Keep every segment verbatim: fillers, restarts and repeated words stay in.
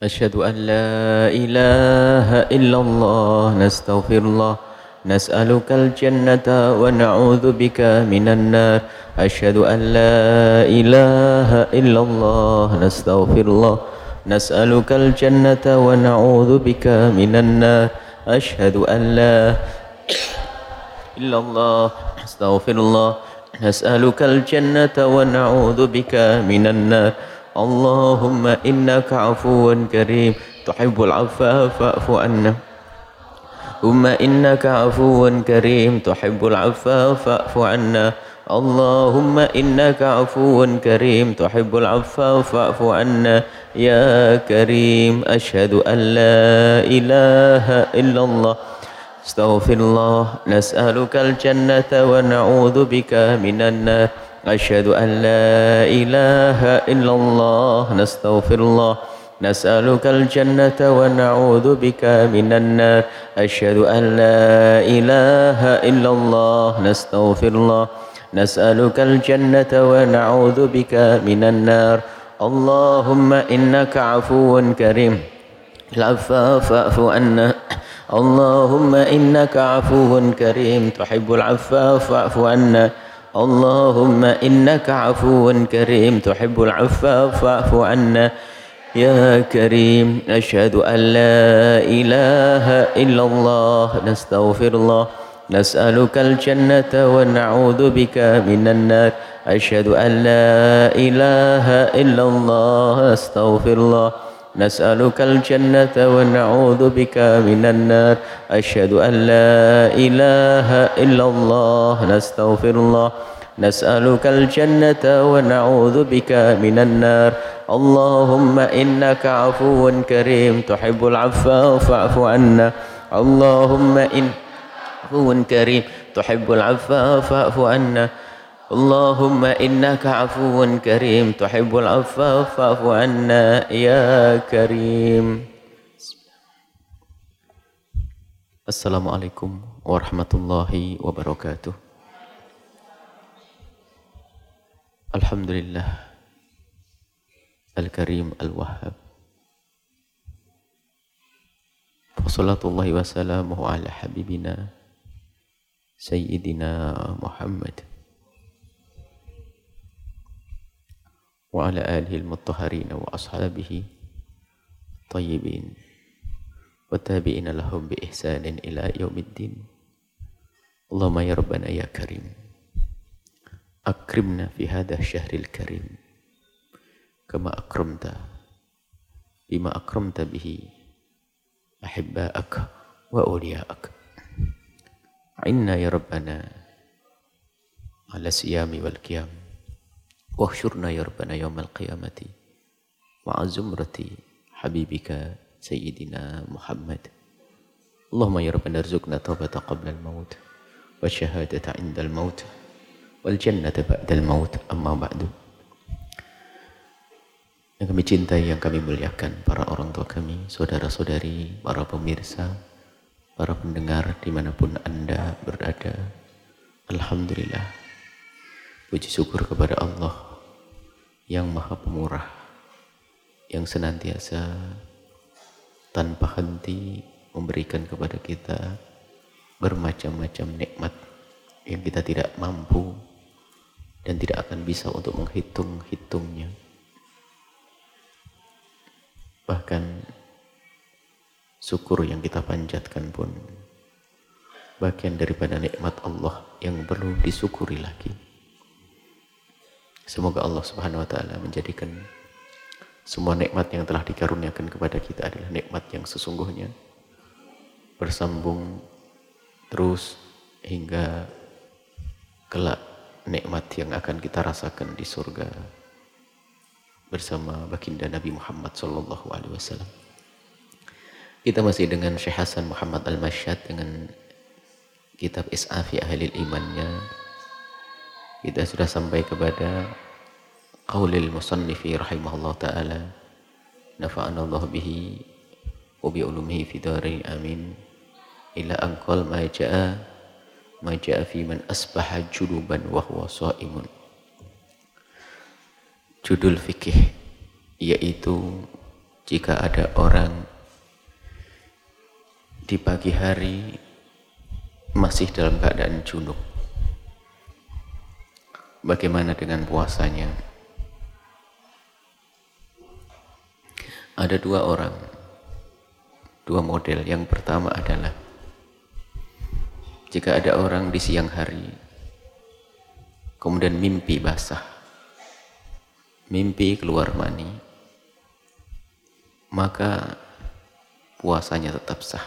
أشهد أن لا إله إلا الله نستغفر الله نسألك الجنة ونعوذ بك من النار أشهد أن لا إله إلا الله نستغفر الله نسألك الجنة ونعوذ بك من النار أشهد أن لا إلا الله استغفر الله نسألك الجنة ونعوذ بك من النار اللهم إنك عفو كريم تحب العفو فاعف عنا ثم إنك عفو كريم تحب العفو فاعف عنا اللهم إنك عفو كريم تحب العفو فاعف عنا يا كريم أشهد أن لا إله إلا الله استغفر الله نسألك الجنة ونعوذ بك من النار أشهد أن لا إله إلا الله نستغفر الله نسألك الجنة ونعوذ بك من النار أشهد أن لا إله إلا الله نستغفر الله نسألك الجنة ونعوذ بك من النار اللهم إنك عفو كريم العفو فاعف عنا اللهم إنك عفو كريم تحب العفو فاعف عنا اللهم إنك عفو كريم تحب العفو فاعف عنا يا كريم أشهد أن لا إله إلا الله نستغفر الله نسألك الجنة ونعوذ بك من النار أشهد أن لا إله إلا الله أستغفر الله نسألك الجنة ونعوذ بك من النار أشهد أن لا إله إلا الله نستغفر الله نسألك الجنة ونعوذ بك من النار اللهم إنك عفو كريم تحب العفو فاعف عنا اللهم إن عفو كريم تحب العفو فاعف عنا اللهم إنك عفو كريم تحب العفو فاعف عنا يا كريم. Assalamualaikum warahmatullahi wabarakatuh. Alhamdulillah Al-Karim Al-Wahhab. Wassalatullahi wassalamuhu ala habibina Sayyidina Muhammad wa ala alihi al-mutahharina wa ashabihi tayyibin wa tabi'ina lahum bi ihsanin ila yaumiddin. Allahumma ya Rabbana ya Karim akrimna fi hadha syahril karim kama akramta bima akramta bihi ahibba'ak wa awliya'ak. Inna ya Rabbana ala siyami wal qiyam wahsyurna ya Rabbana yawmal qiyamati ma'a zumrati habibika Sayyidina Muhammad. Allahumma ya Rabbana arzuqna taubata qabla al-maut wa syahadata inda al-maut wal jannata ba'da al-maut. Amma ba'du. Yang kami cintai, yang kami muliakan, para orang tua kami, saudara-saudari, para pemirsa, para pendengar dimanapun Anda berada, alhamdulillah, puji syukur kepada Allah yang maha pemurah, yang senantiasa tanpa henti memberikan kepada kita bermacam-macam nikmat yang kita tidak mampu dan tidak akan bisa untuk menghitung-hitungnya. Bahkan syukur yang kita panjatkan pun bagian daripada nikmat Allah yang perlu disyukuri lagi. Semoga Allah Subhanahu wa taala menjadikan semua nikmat yang telah dikaruniakan kepada kita adalah nikmat yang sesungguhnya, bersambung terus hingga kelak nikmat yang akan kita rasakan di surga bersama baginda Nabi Muhammad sallallahu alaihi wasallam. Kita masih dengan Syekh Hasan Muhammad Al-Masyad dengan kitab Is'afi Ahlil Imannya. Kita sudah sampai kepada qaulil musannifi rahimahullah ta'ala, nafa'ana Allah bihi wa bi ulumihi fi darin amin, ila anqal ma ja'a ma ja'a fi man asbaha junuban wa huwa sha'imun. Judul fikih yaitu jika ada orang di pagi hari masih dalam keadaan junub, bagaimana dengan puasanya? Ada dua orang, dua model. Yang pertama adalah jika ada orang di siang hari kemudian mimpi basah, mimpi keluar mani, maka puasanya tetap sah.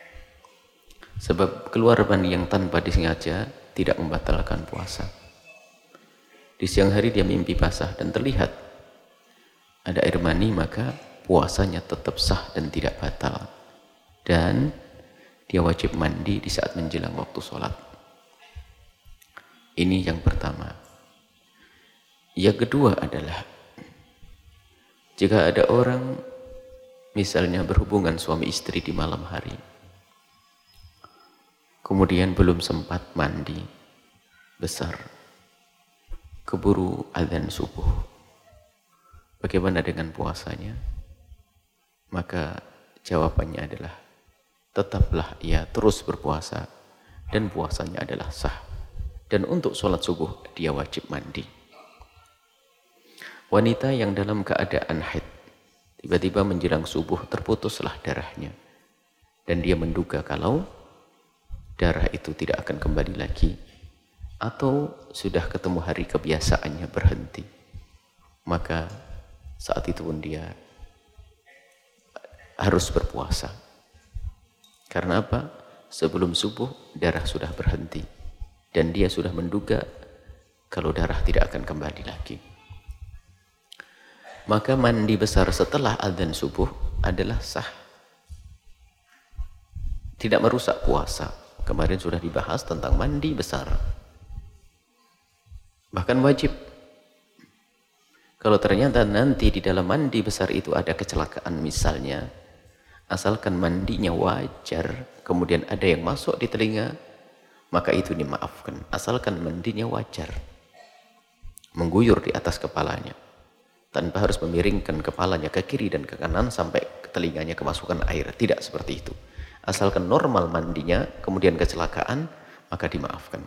Sebab keluar mani yang tanpa disengaja tidak membatalkan puasa. Di siang hari dia mimpi basah dan terlihat ada air mani, maka puasanya tetap sah dan tidak batal. Dan dia wajib mandi di saat menjelang waktu sholat. Ini yang pertama. Yang kedua adalah jika ada orang misalnya berhubungan suami istri di malam hari, kemudian belum sempat mandi besar, keburu azan subuh, bagaimana dengan puasanya? Maka jawabannya adalah tetaplah ia terus berpuasa dan puasanya adalah sah. Dan untuk sholat subuh dia wajib mandi. Wanita yang dalam keadaan haid, tiba-tiba menjelang subuh terputuslah darahnya, dan dia menduga kalau darah itu tidak akan kembali lagi, atau sudah ketemu hari kebiasaannya berhenti, maka saat itu pun dia harus berpuasa. Karena apa? Sebelum subuh darah sudah berhenti dan dia sudah menduga kalau darah tidak akan kembali lagi. Maka mandi besar setelah azan subuh adalah sah, tidak merusak puasa. Kemarin sudah dibahas tentang mandi besar, bahkan wajib. Kalau ternyata nanti di dalam mandi besar itu ada kecelakaan misalnya, asalkan mandinya wajar, kemudian ada yang masuk di telinga, maka itu dimaafkan. Asalkan mandinya wajar, mengguyur di atas kepalanya, tanpa harus memiringkan kepalanya ke kiri dan ke kanan sampai ke telinganya kemasukan air. Tidak seperti itu. Asalkan normal mandinya, kemudian kecelakaan, maka dimaafkan.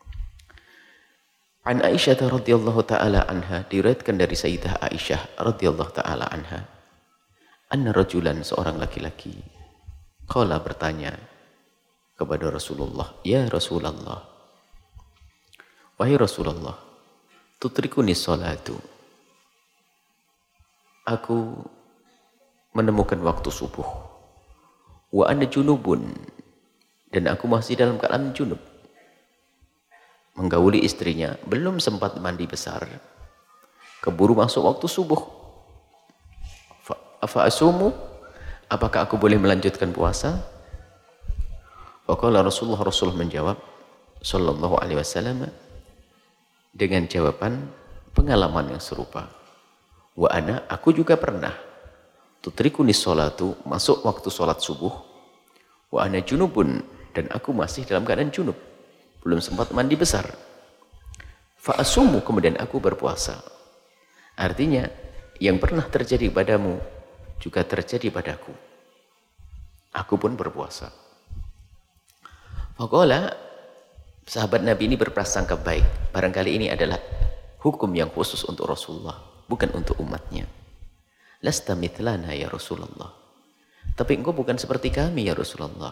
An Aisyah radhiyallahu taala anha, diriwayatkan dari Sayyidah Aisyah radhiyallahu taala anha, anna rajulan, seorang laki-laki, qala, bertanya kepada Rasulullah, ya Rasulullah, wahai Rasulullah, tutrikuni sholatu, aku menemukan waktu subuh, wa ana junubun, dan aku masih dalam keadaan junub, menggauli istrinya, belum sempat mandi besar, keburu masuk waktu subuh. Afa asumu, apakah aku boleh melanjutkan puasa? Faqala Rasulullah, Rasulullah menjawab sallallahu alaihi wasallam dengan jawaban pengalaman yang serupa. Wa ana, aku juga pernah, tutrikuni sholatu, masuk waktu sholat subuh, wa ana junubun, dan aku masih dalam keadaan junub, belum sempat mandi besar. Fa asumu, kemudian aku berpuasa. Artinya yang pernah terjadi padamu juga terjadi padaku. Aku pun berpuasa. Faqala, sahabat Nabi ini berprasangka baik. Barangkali ini adalah hukum yang khusus untuk Rasulullah, bukan untuk umatnya. Lasta mithlana ya Rasulullah. Tapi engkau bukan seperti kami ya Rasulullah.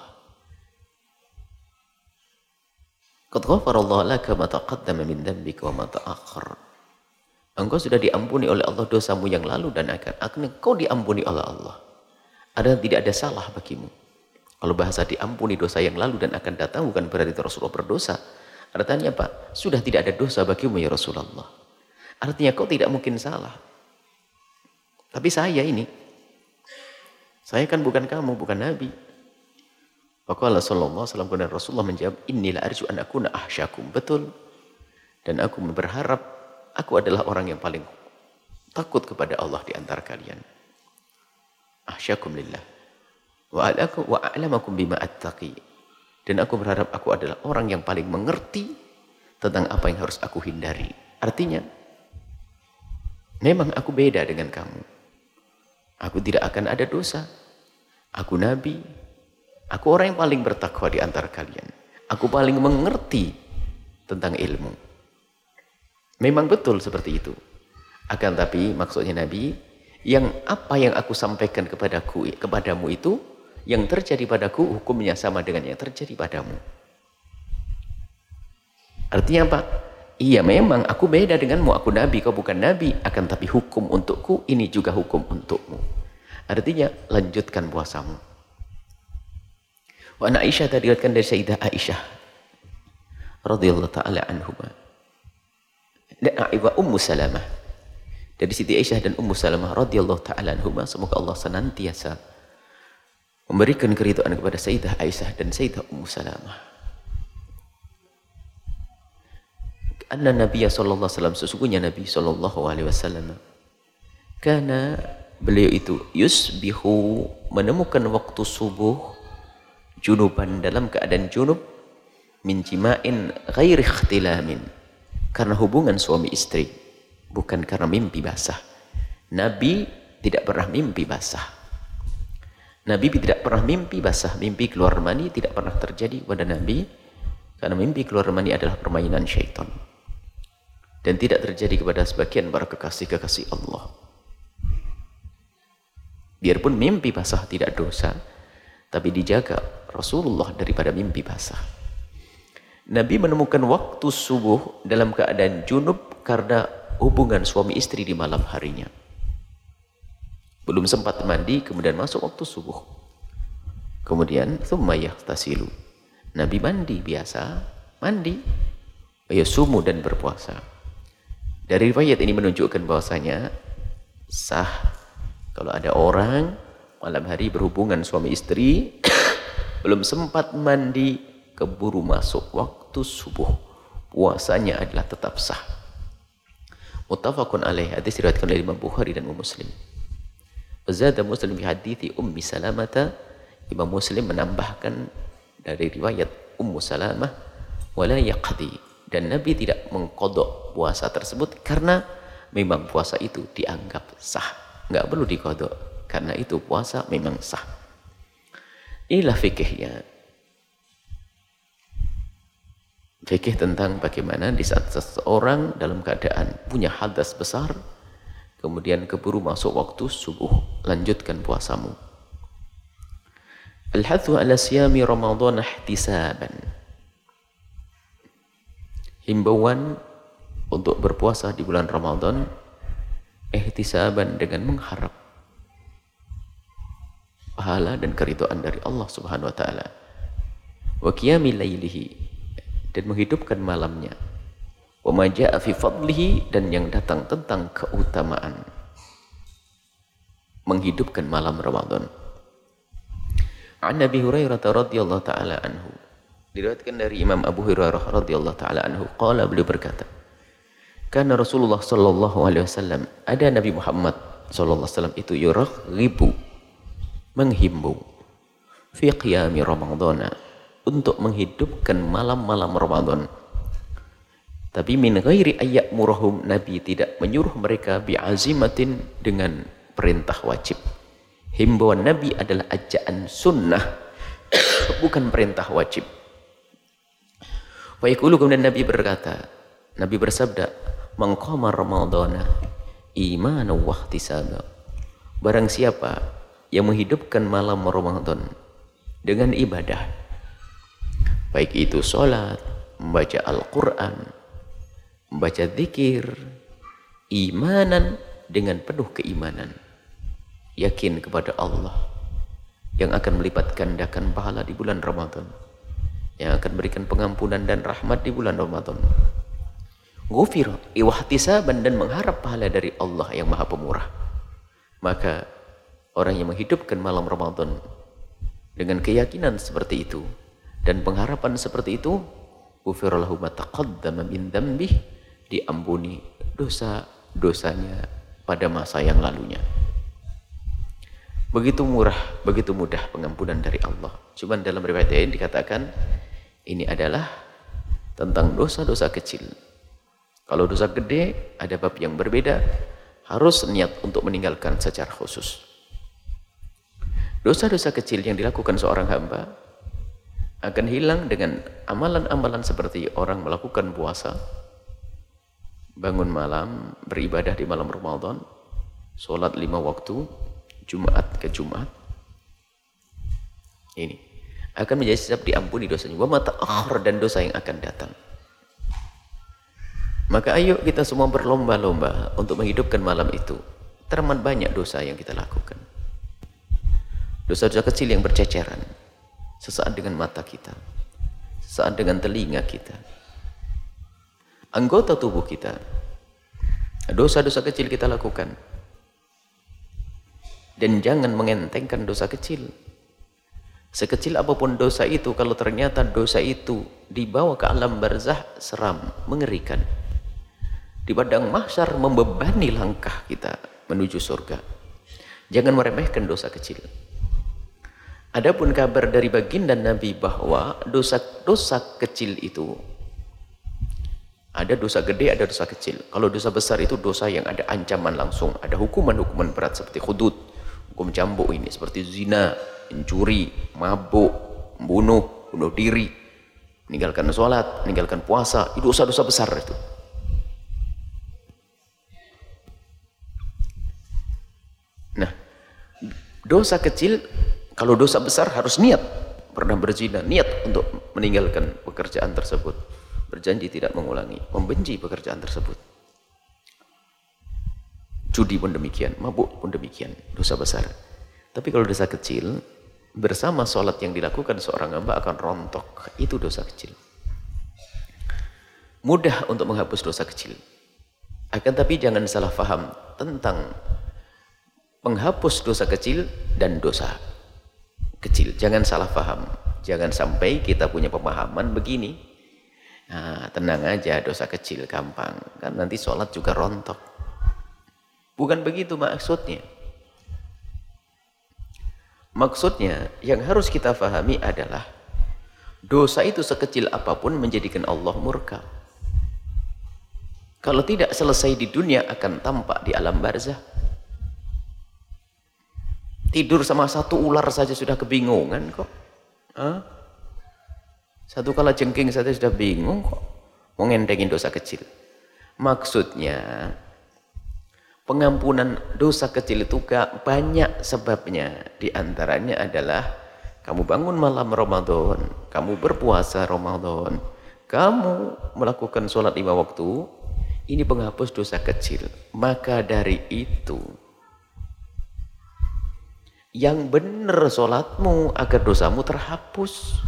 Qad ghafarallahu laka ma taqaddama min dhanbika wa ma ta'akhkhar. Engkau sudah diampuni oleh Allah dosamu yang lalu dan akan akan engkau diampuni oleh Allah. Ada tidak ada salah bagimu. Kalau bahasa diampuni dosa yang lalu dan akan datang, bukan berarti Rasulullah berdosa. Artinya apa? Sudah tidak ada dosa bagimu ya Rasulullah. Artinya kau tidak mungkin salah. Tapi saya ini, saya kan bukan kamu, bukan Nabi. Faqala sallallahu alaihi wasallam, kemudian Rasulullah menjawab, innila arju an akuna ahsyakum. Betul. Dan aku berharap aku adalah orang yang paling takut kepada Allah di antara kalian. Ahsyakum lillah. Wa a'lakum wa a'lamakum bima attaqi. Dan aku berharap aku adalah orang yang paling mengerti tentang apa yang harus aku hindari. Artinya, memang aku beda dengan kamu. Aku tidak akan ada dosa. Aku nabi. Aku orang yang paling bertakwa di antara kalian. Aku paling mengerti tentang ilmu. Memang betul seperti itu. Akan tapi maksudnya Nabi, yang apa yang aku sampaikan kepadaku, kepadamu itu, yang terjadi padaku hukumnya sama dengan yang terjadi padamu. Artinya apa? Iya memang aku beda denganmu, aku nabi, kau bukan nabi, akan tapi hukum untukku, ini juga hukum untukmu. Artinya lanjutkan puasamu. Wa ana Aisyah tadi diriwayatkan dari Sayyidah Aisyah radhiyallahu taala anhuma. Dan wa Ummu Salamah. Dari Siti Aisyah dan Ummu Salamah radhiyallahu taala anhuma, semoga Allah senantiasa memberikan keridhaan kepada Sayyidah Aisyah dan Sayyidah Ummu Salamah. Anna Nabiya sallallahu alaihi wasallam, sesungguhnya Nabi sallallahu alaihi wasallam, karena beliau itu yusbihu, menemukan waktu subuh, junuban, dalam keadaan junub, min jima'in ghairi ikhtilamin, karena hubungan suami istri, bukan karena mimpi basah. Nabi tidak pernah mimpi basah. Nabi tidak pernah mimpi basah, mimpi keluar mani tidak pernah terjadi pada Nabi, karena mimpi keluar mani adalah permainan syaitan. Dan tidak terjadi kepada sebagian para kekasih-kekasih Allah. Biarpun mimpi basah tidak dosa, tapi dijaga Rasulullah daripada mimpi basah. Nabi menemukan waktu subuh dalam keadaan junub karena hubungan suami istri di malam harinya. Belum sempat mandi, kemudian masuk waktu subuh. Kemudian, thumma yahtasilu. Nabi mandi biasa, mandi. Yasumu dan berpuasa. Dari riwayat ini menunjukkan bahwasanya sah kalau ada orang malam hari berhubungan suami istri belum sempat mandi, keburu masuk waktu subuh, puasanya adalah tetap sah. Muttafaqun alaih, hadis diriwayatkan oleh Imam Bukhari dan Muslim. Zada Muslim bi hadithi Ummi Salamah, Imam Muslim menambahkan dari riwayat Ummu Salamah, wala yaqdi, dan Nabi tidak mengkodok puasa tersebut karena memang puasa itu dianggap sah. Nggak perlu dikodok karena itu puasa memang sah. Inilah fikihnya. Fikih tentang bagaimana di saat seseorang dalam keadaan punya hadas besar, kemudian keburu masuk waktu subuh, lanjutkan puasamu. Al-hathu ala siyami Ramadan ihtisaban. Himbauan untuk berpuasa di bulan Ramadan ihtisaban, dengan mengharap pahala dan keridhaan dari Allah Subhanahu wa taala. Wa qiyamil lailihi, dan menghidupkan malamnya. Wa ma jaa'a fi fadlihi, dan yang datang tentang keutamaan menghidupkan malam Ramadan. An Nabi Hurairah radhiyallahu taala anhu, diriwayatkan dari Imam Abu Hurairah radhiyallahu taala anhu, qala, beliau berkata, karena Rasulullah sallallahu alaihi wasallam, ada Nabi Muhammad sallallahu alaihi wasallam itu yuraghibu, menghimbau, fi qiyami Ramadhana, untuk menghidupkan malam-malam Ramadan. Tapi min ghairi ayyamurhum, Nabi tidak menyuruh mereka bi'azimatin, dengan perintah wajib. Himbauan Nabi adalah ajaan sunnah, bukan perintah wajib. Wa yaqulu, kemudian Nabi berkata, Nabi bersabda, man qama ramadhana imanan wa ihtisaba, barang siapa yang menghidupkan malam Ramadan dengan ibadah, baik itu sholat, membaca Al-Quran, membaca zikir, imanan, dengan penuh keimanan, yakin kepada Allah yang akan melipat gandakan pahala di bulan Ramadan, yang akan berikan pengampunan dan rahmat di bulan Ramadan. Ghufira iwahtisaban, dan mengharap pahala dari Allah yang Maha Pemurah. Maka orang yang menghidupkan malam Ramadan dengan keyakinan seperti itu dan pengharapan seperti itu, ghufira lahu ma taqaddama min dzambih, diampuni dosa-dosanya pada masa yang lalunya. Begitu murah, begitu mudah pengampunan dari Allah. Cuman dalam riwayat lain dikatakan ini adalah tentang dosa-dosa kecil. Kalau dosa gede ada bab yang berbeda, harus niat untuk meninggalkan secara khusus. Dosa-dosa kecil yang dilakukan seorang hamba akan hilang dengan amalan-amalan seperti orang melakukan puasa, bangun malam, beribadah di malam Ramadan, sholat lima waktu, Jumat ke Jumat. Ini akan menjadi sebab diampuni dosanya. Wa ma ta'akhkhar, dan dosa yang akan datang. Maka ayo kita semua berlomba-lomba untuk menghidupkan malam itu. Teramat banyak dosa yang kita lakukan. Dosa-dosa kecil yang berceceran. Sesaat dengan mata kita. Sesaat dengan telinga kita. Anggota tubuh kita. Dosa-dosa kecil kita lakukan. Dan jangan mengentengkan dosa kecil. Sekecil apapun dosa itu, kalau ternyata dosa itu dibawa ke alam barzah, seram, mengerikan. Di padang mahsyar membebani langkah kita menuju surga. Jangan meremehkan dosa kecil. Adapun kabar dari baginda Nabi bahwa dosa-dosa kecil itu ada dosa gede, ada dosa kecil. Kalau dosa besar itu dosa yang ada ancaman langsung, ada hukuman-hukuman berat seperti hudud, hukum cambuk ini, seperti zina, mencuri, mabuk, membunuh, bunuh diri, meninggalkan sholat, meninggalkan puasa, itu dosa-dosa besar itu. Nah, dosa kecil, kalau dosa besar harus niat, pernah berzina, niat untuk meninggalkan pekerjaan tersebut, berjanji tidak mengulangi, membenci pekerjaan tersebut. Judi pun demikian, mabuk pun demikian, dosa besar. Tapi kalau dosa kecil, bersama sholat yang dilakukan seorang hamba akan rontok, itu dosa kecil. Mudah untuk menghapus dosa kecil. Akan tapi jangan salah faham tentang menghapus dosa kecil dan dosa kecil. Jangan salah faham. Jangan sampai kita punya pemahaman begini. Nah, tenang aja, dosa kecil gampang. Kan nanti sholat juga rontok. Bukan begitu maksudnya. Maksudnya yang harus kita fahami adalah dosa itu sekecil apapun menjadikan Allah murka. Kalau tidak selesai di dunia akan tampak di alam barzah. Tidur sama satu ular saja sudah kebingungan kok. Hah? Satu kala jengking saja sudah bingung kok. Mau ngentengin dosa kecil. Maksudnya pengampunan dosa kecil itu gak banyak sebabnya. Di antaranya adalah kamu bangun malam Ramadan, kamu berpuasa Ramadan, kamu melakukan sholat lima waktu, ini penghapus dosa kecil. Maka dari itu, yang benar sholatmu agar dosamu terhapus.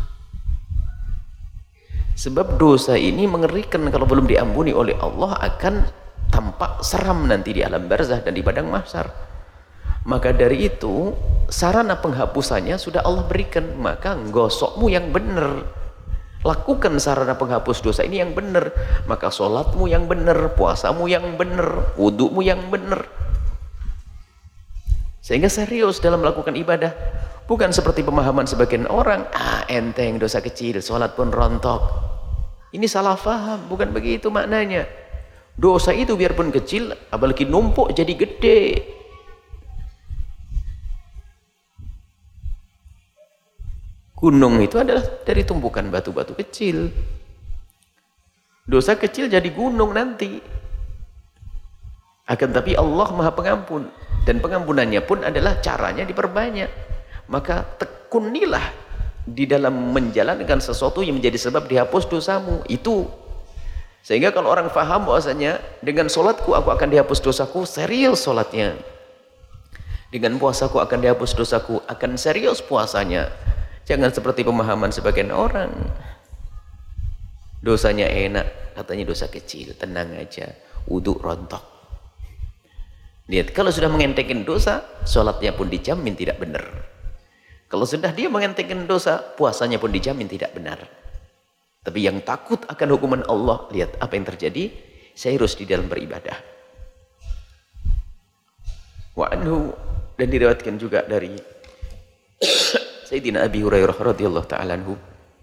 Sebab dosa ini mengerikan, kalau belum diampuni oleh Allah akan tampak seram nanti di alam barzah dan di padang mahsyar. Maka dari itu sarana penghapusannya sudah Allah berikan. Maka gosokmu yang benar, lakukan sarana penghapus dosa ini yang benar. Maka sholatmu yang benar, puasamu yang benar, wudumu yang benar. Sehingga serius dalam melakukan ibadah. Bukan seperti pemahaman sebagian orang, ah enteng dosa kecil, sholat pun rontok. Ini salah faham, bukan begitu maknanya. Dosa itu biarpun kecil, apalagi numpuk jadi gede. Gunung itu adalah dari tumpukan batu-batu kecil. Dosa kecil jadi gunung nanti. Akan tapi Allah Maha Pengampun. Dan pengampunannya pun adalah caranya diperbanyak. Maka tekunilah di dalam menjalankan sesuatu yang menjadi sebab dihapus dosamu. Itu. Sehingga kalau orang faham bahwasanya dengan sholatku aku akan dihapus dosaku, serius sholatnya. Dengan puasaku akan dihapus dosaku, akan serius puasanya. Jangan seperti pemahaman sebagian orang. Dosanya enak, katanya dosa kecil, tenang aja, wudhu rontok. Lihat, kalau sudah mengentengkan dosa, sholatnya pun dijamin tidak benar. Kalau sudah dia mengentengkan dosa, puasanya pun dijamin tidak benar. Tapi yang takut akan hukuman Allah, lihat apa yang terjadi, serius di dalam beribadah. Wa anhu, dan diriwayatkan juga dari Sayyidina Abi Hurairah radhiyallahu ta'ala anhu,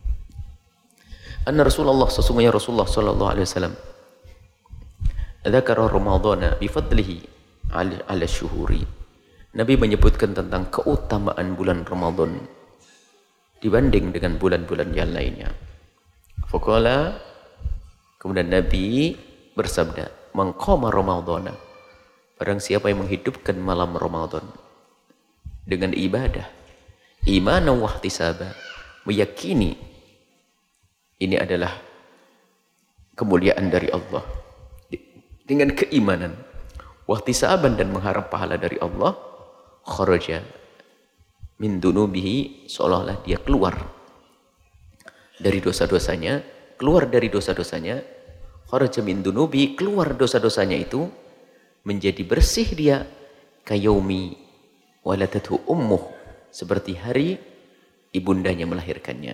anna Rasulullah, sesungguhnya Rasulullah sallallahu alaihi wasallam, dzakara Ramadhana bi fadlihi ala syuhuri, Nabi menyebutkan tentang keutamaan bulan Ramadan dibanding dengan bulan-bulan yang lainnya. Faqala, kemudian Nabi bersabda, "Man qama Ramadhana," barang siapa yang menghidupkan malam Ramadan dengan ibadah, imanan wa ihtisaba, meyakini ini adalah kemuliaan dari Allah, dengan keimanan, wa ihtisaban, dan mengharap pahala dari Allah, kharaja min dunubihi, seolah-olah dia keluar dari dosa-dosanya, keluar dari dosa-dosanya, kharaja min dunubihi, keluar dosa-dosanya itu, menjadi bersih dia, kayaumi waladathu ummuh, seperti hari ibundanya melahirkannya.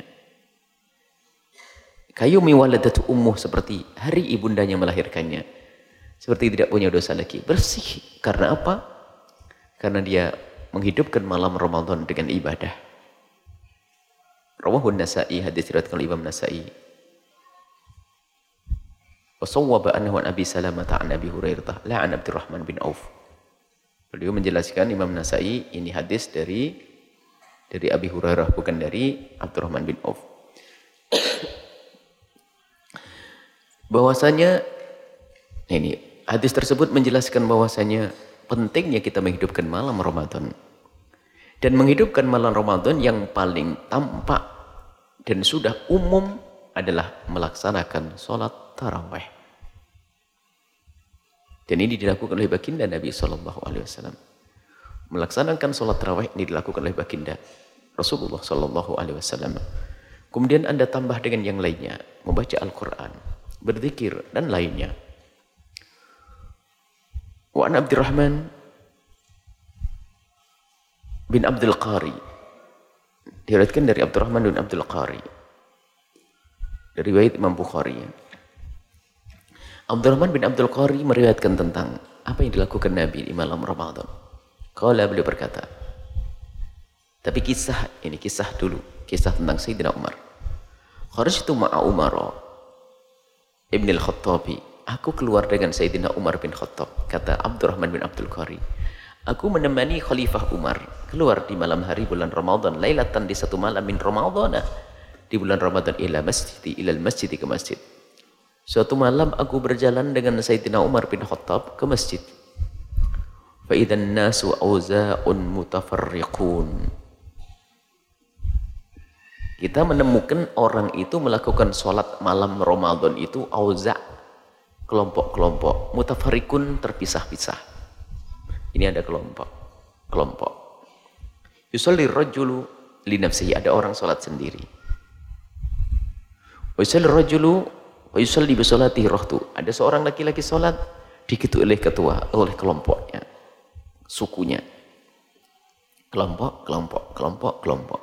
Kayaumi waladathu ummuh, seperti hari ibundanya melahirkannya, seperti tidak punya dosa lagi, bersih. Karena apa? Karena dia menghidupkan malam Ramadan dengan ibadah. Rawahun Nasa'i, hadis diriwayatkan oleh Imam Nasa'i. Wa sawwaba annahu an Abi Salamah an Abi Hurairah la an Abdurrahman bin Auf. Beliau menjelaskan, Imam Nasa'i, ini hadis dari dari Abi Hurairah, bukan dari Abdurrahman bin Auf. Bahwasanya ini hadis tersebut menjelaskan bahwasanya pentingnya kita menghidupkan malam Ramadan. Dan menghidupkan malam Ramadan yang paling tampak dan sudah umum adalah melaksanakan sholat tarawih. Dan ini dilakukan oleh baginda Nabi Sallallahu Alaihi Wasallam. Melaksanakan sholat tarawih ini dilakukan oleh baginda Rasulullah Sallallahu Alaihi Wasallam. Kemudian Anda tambah dengan yang lainnya, membaca Al-Quran, berzikir, dan lainnya. Wa an Abdurrahman bin Abdul Qari, diriwayatkan dari Abdurrahman bin Abdul Qari, dari riwayat Imam Bukhari. Abdurrahman bin Abdul Qari meriwayatkan tentang apa yang dilakukan Nabi di malam Ramadan. Qala, beliau berkata, tapi kisah ini kisah dulu, kisah tentang Sayyidina Umar. Kharajtu ma'a Umar ibn al-Khattabi, aku keluar dengan Sayyidina Umar bin Khattab. Kata Abdurrahman bin Abdul Qari, aku menemani Khalifah Umar keluar di malam hari bulan Ramadan, lailatan, di satu malam min Ramadhana, di bulan Ramadan, ila masjid, ila masjid, ke masjid. Suatu malam aku berjalan dengan Sayyidina Umar bin Khattab ke masjid. Fa idzan nasu auza'un mutafarriqun. Kita menemukan orang itu melakukan sholat malam Ramadan itu auza', kelompok-kelompok, mutafarriqun, terpisah-pisah. Ini ada kelompok, kelompok. Yusalli rajulu li nafsihi, ada orang salat sendiri. Wa yusalli rajulu wa yusalli bi salatihi rahtu, ada seorang laki-laki salat diikuti oleh ketua, oleh kelompoknya, sukunya. Kelompok, kelompok, kelompok, kelompok.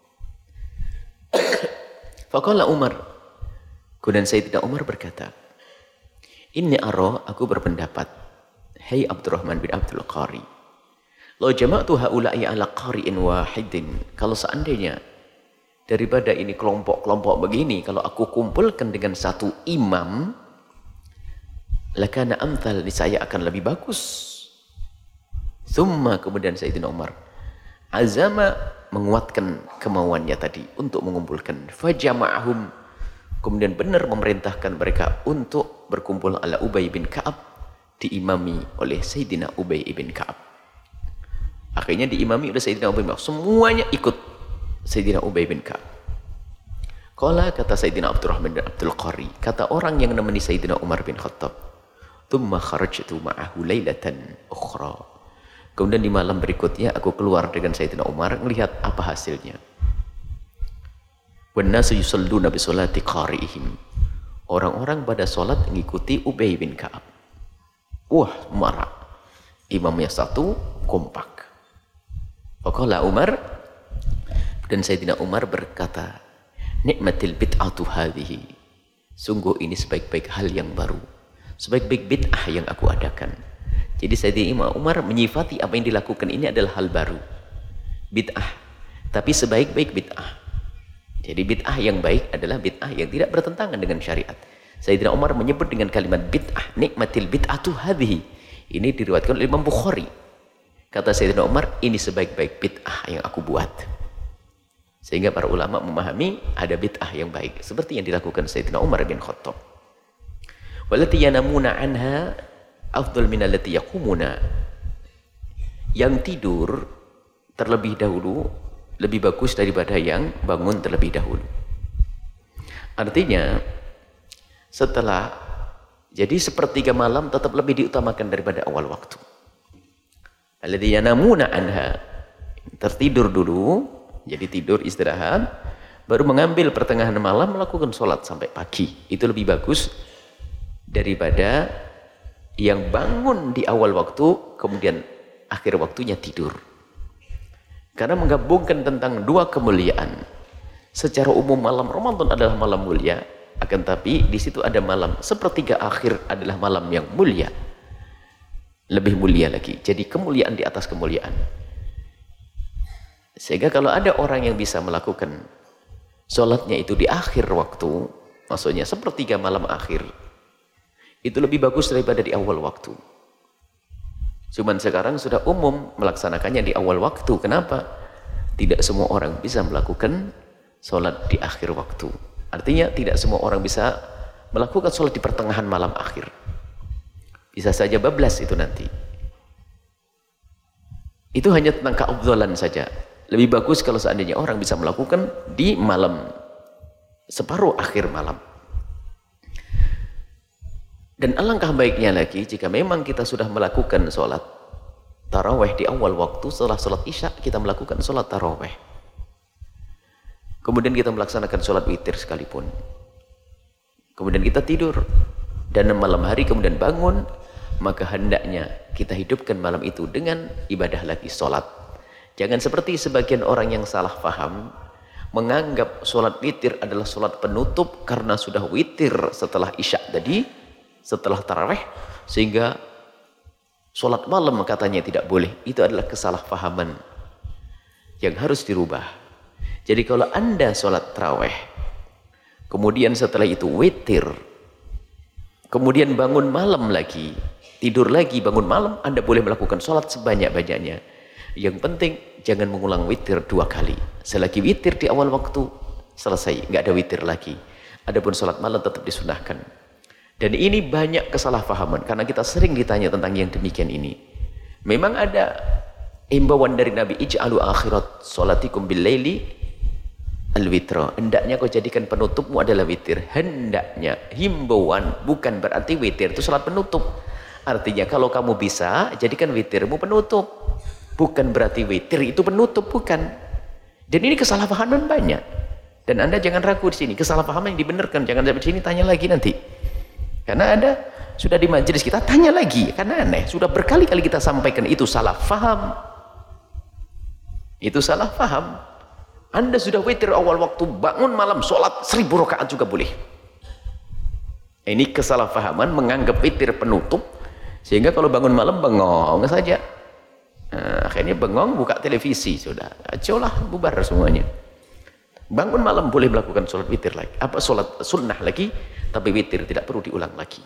Faqala Umar, kemudian Sayyidina Umar berkata, inni ara, aku berpendapat, hai Abdurrahman bin Abdul Qari, law jama'tu haula'i ala qari'in wahidin, kalau seandainya daripada ini kelompok-kelompok begini, kalau aku kumpulkan dengan satu imam, lakana amthal, niscaya akan lebih bagus. Thumma, kemudian Sayyidina Umar azama, menguatkan kemauannya tadi untuk mengumpulkan, fajama'ahum, kemudian benar memerintahkan mereka untuk berkumpul ala Ubay bin Ka'ab, diimami oleh Sayyidina Ubay bin Ka'ab. Akhirnya diimami oleh Sayyidina Ubay bin Ka'ab, semuanya ikut Sayyidina Ubay bin Ka'ab. Qala, kata Sayyidina Abdurrahman bin Abdul Qari, kata orang yang menemani Sayyidina Umar bin Khattab, thumma kharajtu ma'ahu lailatan ukhra, kemudian di malam berikutnya aku keluar dengan Sayyidina Umar, melihat apa hasilnya. Wan nasu yusalluna bi sholati qari'ihim, orang-orang pada salat mengikuti Ubay bin Ka'ab. Wah, marah. Imamnya satu, kompak. Faqala Umar, dan Sayyidina Umar berkata, nikmatil bid'atu hadhihi, sungguh ini sebaik-baik hal yang baru, sebaik-baik bid'ah yang aku adakan. Jadi Sayyidina Umar menyifati apa yang dilakukan ini adalah hal baru, bid'ah, tapi sebaik-baik bid'ah. Jadi bid'ah yang baik adalah bid'ah yang tidak bertentangan dengan syariat. Sayyidina Umar menyebut dengan kalimat bid'ah, nikmatil bid'atu hadhihi. Ini diriwayatkan oleh Imam Bukhari. Kata Sayyidina Umar, ini sebaik-baik bid'ah yang aku buat. Sehingga para ulama memahami ada bid'ah yang baik. Seperti yang dilakukan Sayyidina Umar bin Khattab. Walati yanamuna anha afdal minallati yaqumuna. Yang tidur terlebih dahulu lebih bagus daripada yang bangun terlebih dahulu. Artinya, setelah, jadi sepertiga malam tetap lebih diutamakan daripada awal waktu. Alladzi yanamuna anha, tertidur dulu, jadi tidur istirahat, baru mengambil pertengahan malam melakukan sholat sampai pagi. Itu lebih bagus daripada yang bangun di awal waktu, kemudian akhir waktunya tidur. Karena menggabungkan tentang dua kemuliaan. Secara umum malam Ramadan adalah malam mulia, akan tapi di situ ada malam sepertiga akhir adalah malam yang mulia. Lebih mulia lagi. Jadi kemuliaan di atas kemuliaan. Sehingga kalau ada orang yang bisa melakukan sholatnya itu di akhir waktu, maksudnya sepertiga malam akhir, itu lebih bagus daripada di awal waktu. Cuman sekarang sudah umum melaksanakannya di awal waktu. Kenapa? Tidak semua orang bisa melakukan sholat di akhir waktu. Artinya tidak semua orang bisa melakukan sholat di pertengahan malam akhir. Bisa saja bablas itu nanti. Itu hanya tentang keafdalan saja. Lebih bagus kalau seandainya orang bisa melakukan di malam, separuh akhir malam. Dan alangkah baiknya lagi jika memang kita sudah melakukan sholat taraweh di awal waktu, setelah sholat isya kita melakukan sholat taraweh. Kemudian kita melaksanakan sholat witir sekalipun. Kemudian kita tidur. Dan malam hari kemudian bangun, maka hendaknya kita hidupkan malam itu dengan ibadah lagi, sholat. Jangan seperti sebagian orang yang salah faham, menganggap sholat witir adalah sholat penutup karena sudah witir setelah isya tadi, setelah taraweh, sehingga sholat malam katanya tidak boleh. Itu adalah kesalahpahaman yang harus dirubah. Jadi kalau Anda sholat taraweh, kemudian setelah itu witir, kemudian bangun malam lagi, tidur lagi, bangun malam, Anda boleh melakukan sholat sebanyak-banyaknya. Yang penting jangan mengulang witir dua kali. Selagi witir di awal waktu, selesai, nggak ada witir lagi. Adapun sholat malam tetap disunahkan. Dan ini banyak kesalahpahaman karena kita sering ditanya tentang yang demikian ini. Memang ada himbauan dari Nabi, ij'alu akhirat sholatikum bil-laili al-witra. Hendaknya kau jadikan penutupmu adalah witir. Hendaknya, himbauan, bukan berarti witir itu sholat penutup. Artinya kalau kamu bisa, jadikan witirmu penutup. Bukan berarti witir itu penutup, bukan. Dan ini kesalahpahaman banyak. Dan Anda jangan ragu di sini. Kesalahpahaman yang dibenarkan, jangan sampai sini tanya lagi nanti. Karena Anda sudah di majelis kita, tanya lagi. Karena aneh, sudah berkali-kali kita sampaikan itu salah faham. Itu salah faham. Anda sudah witir awal waktu, bangun malam, sholat seribu rakaat juga boleh. Ini kesalahpahaman, menganggap witir penutup, sehingga kalau bangun malam bengong saja. Nah, akhirnya bengong, buka televisi, sudah. Acolah, bubar semuanya. Bangun malam boleh melakukan sholat witir lagi. Apa sholat sunnah lagi, tapi witir tidak perlu diulang lagi.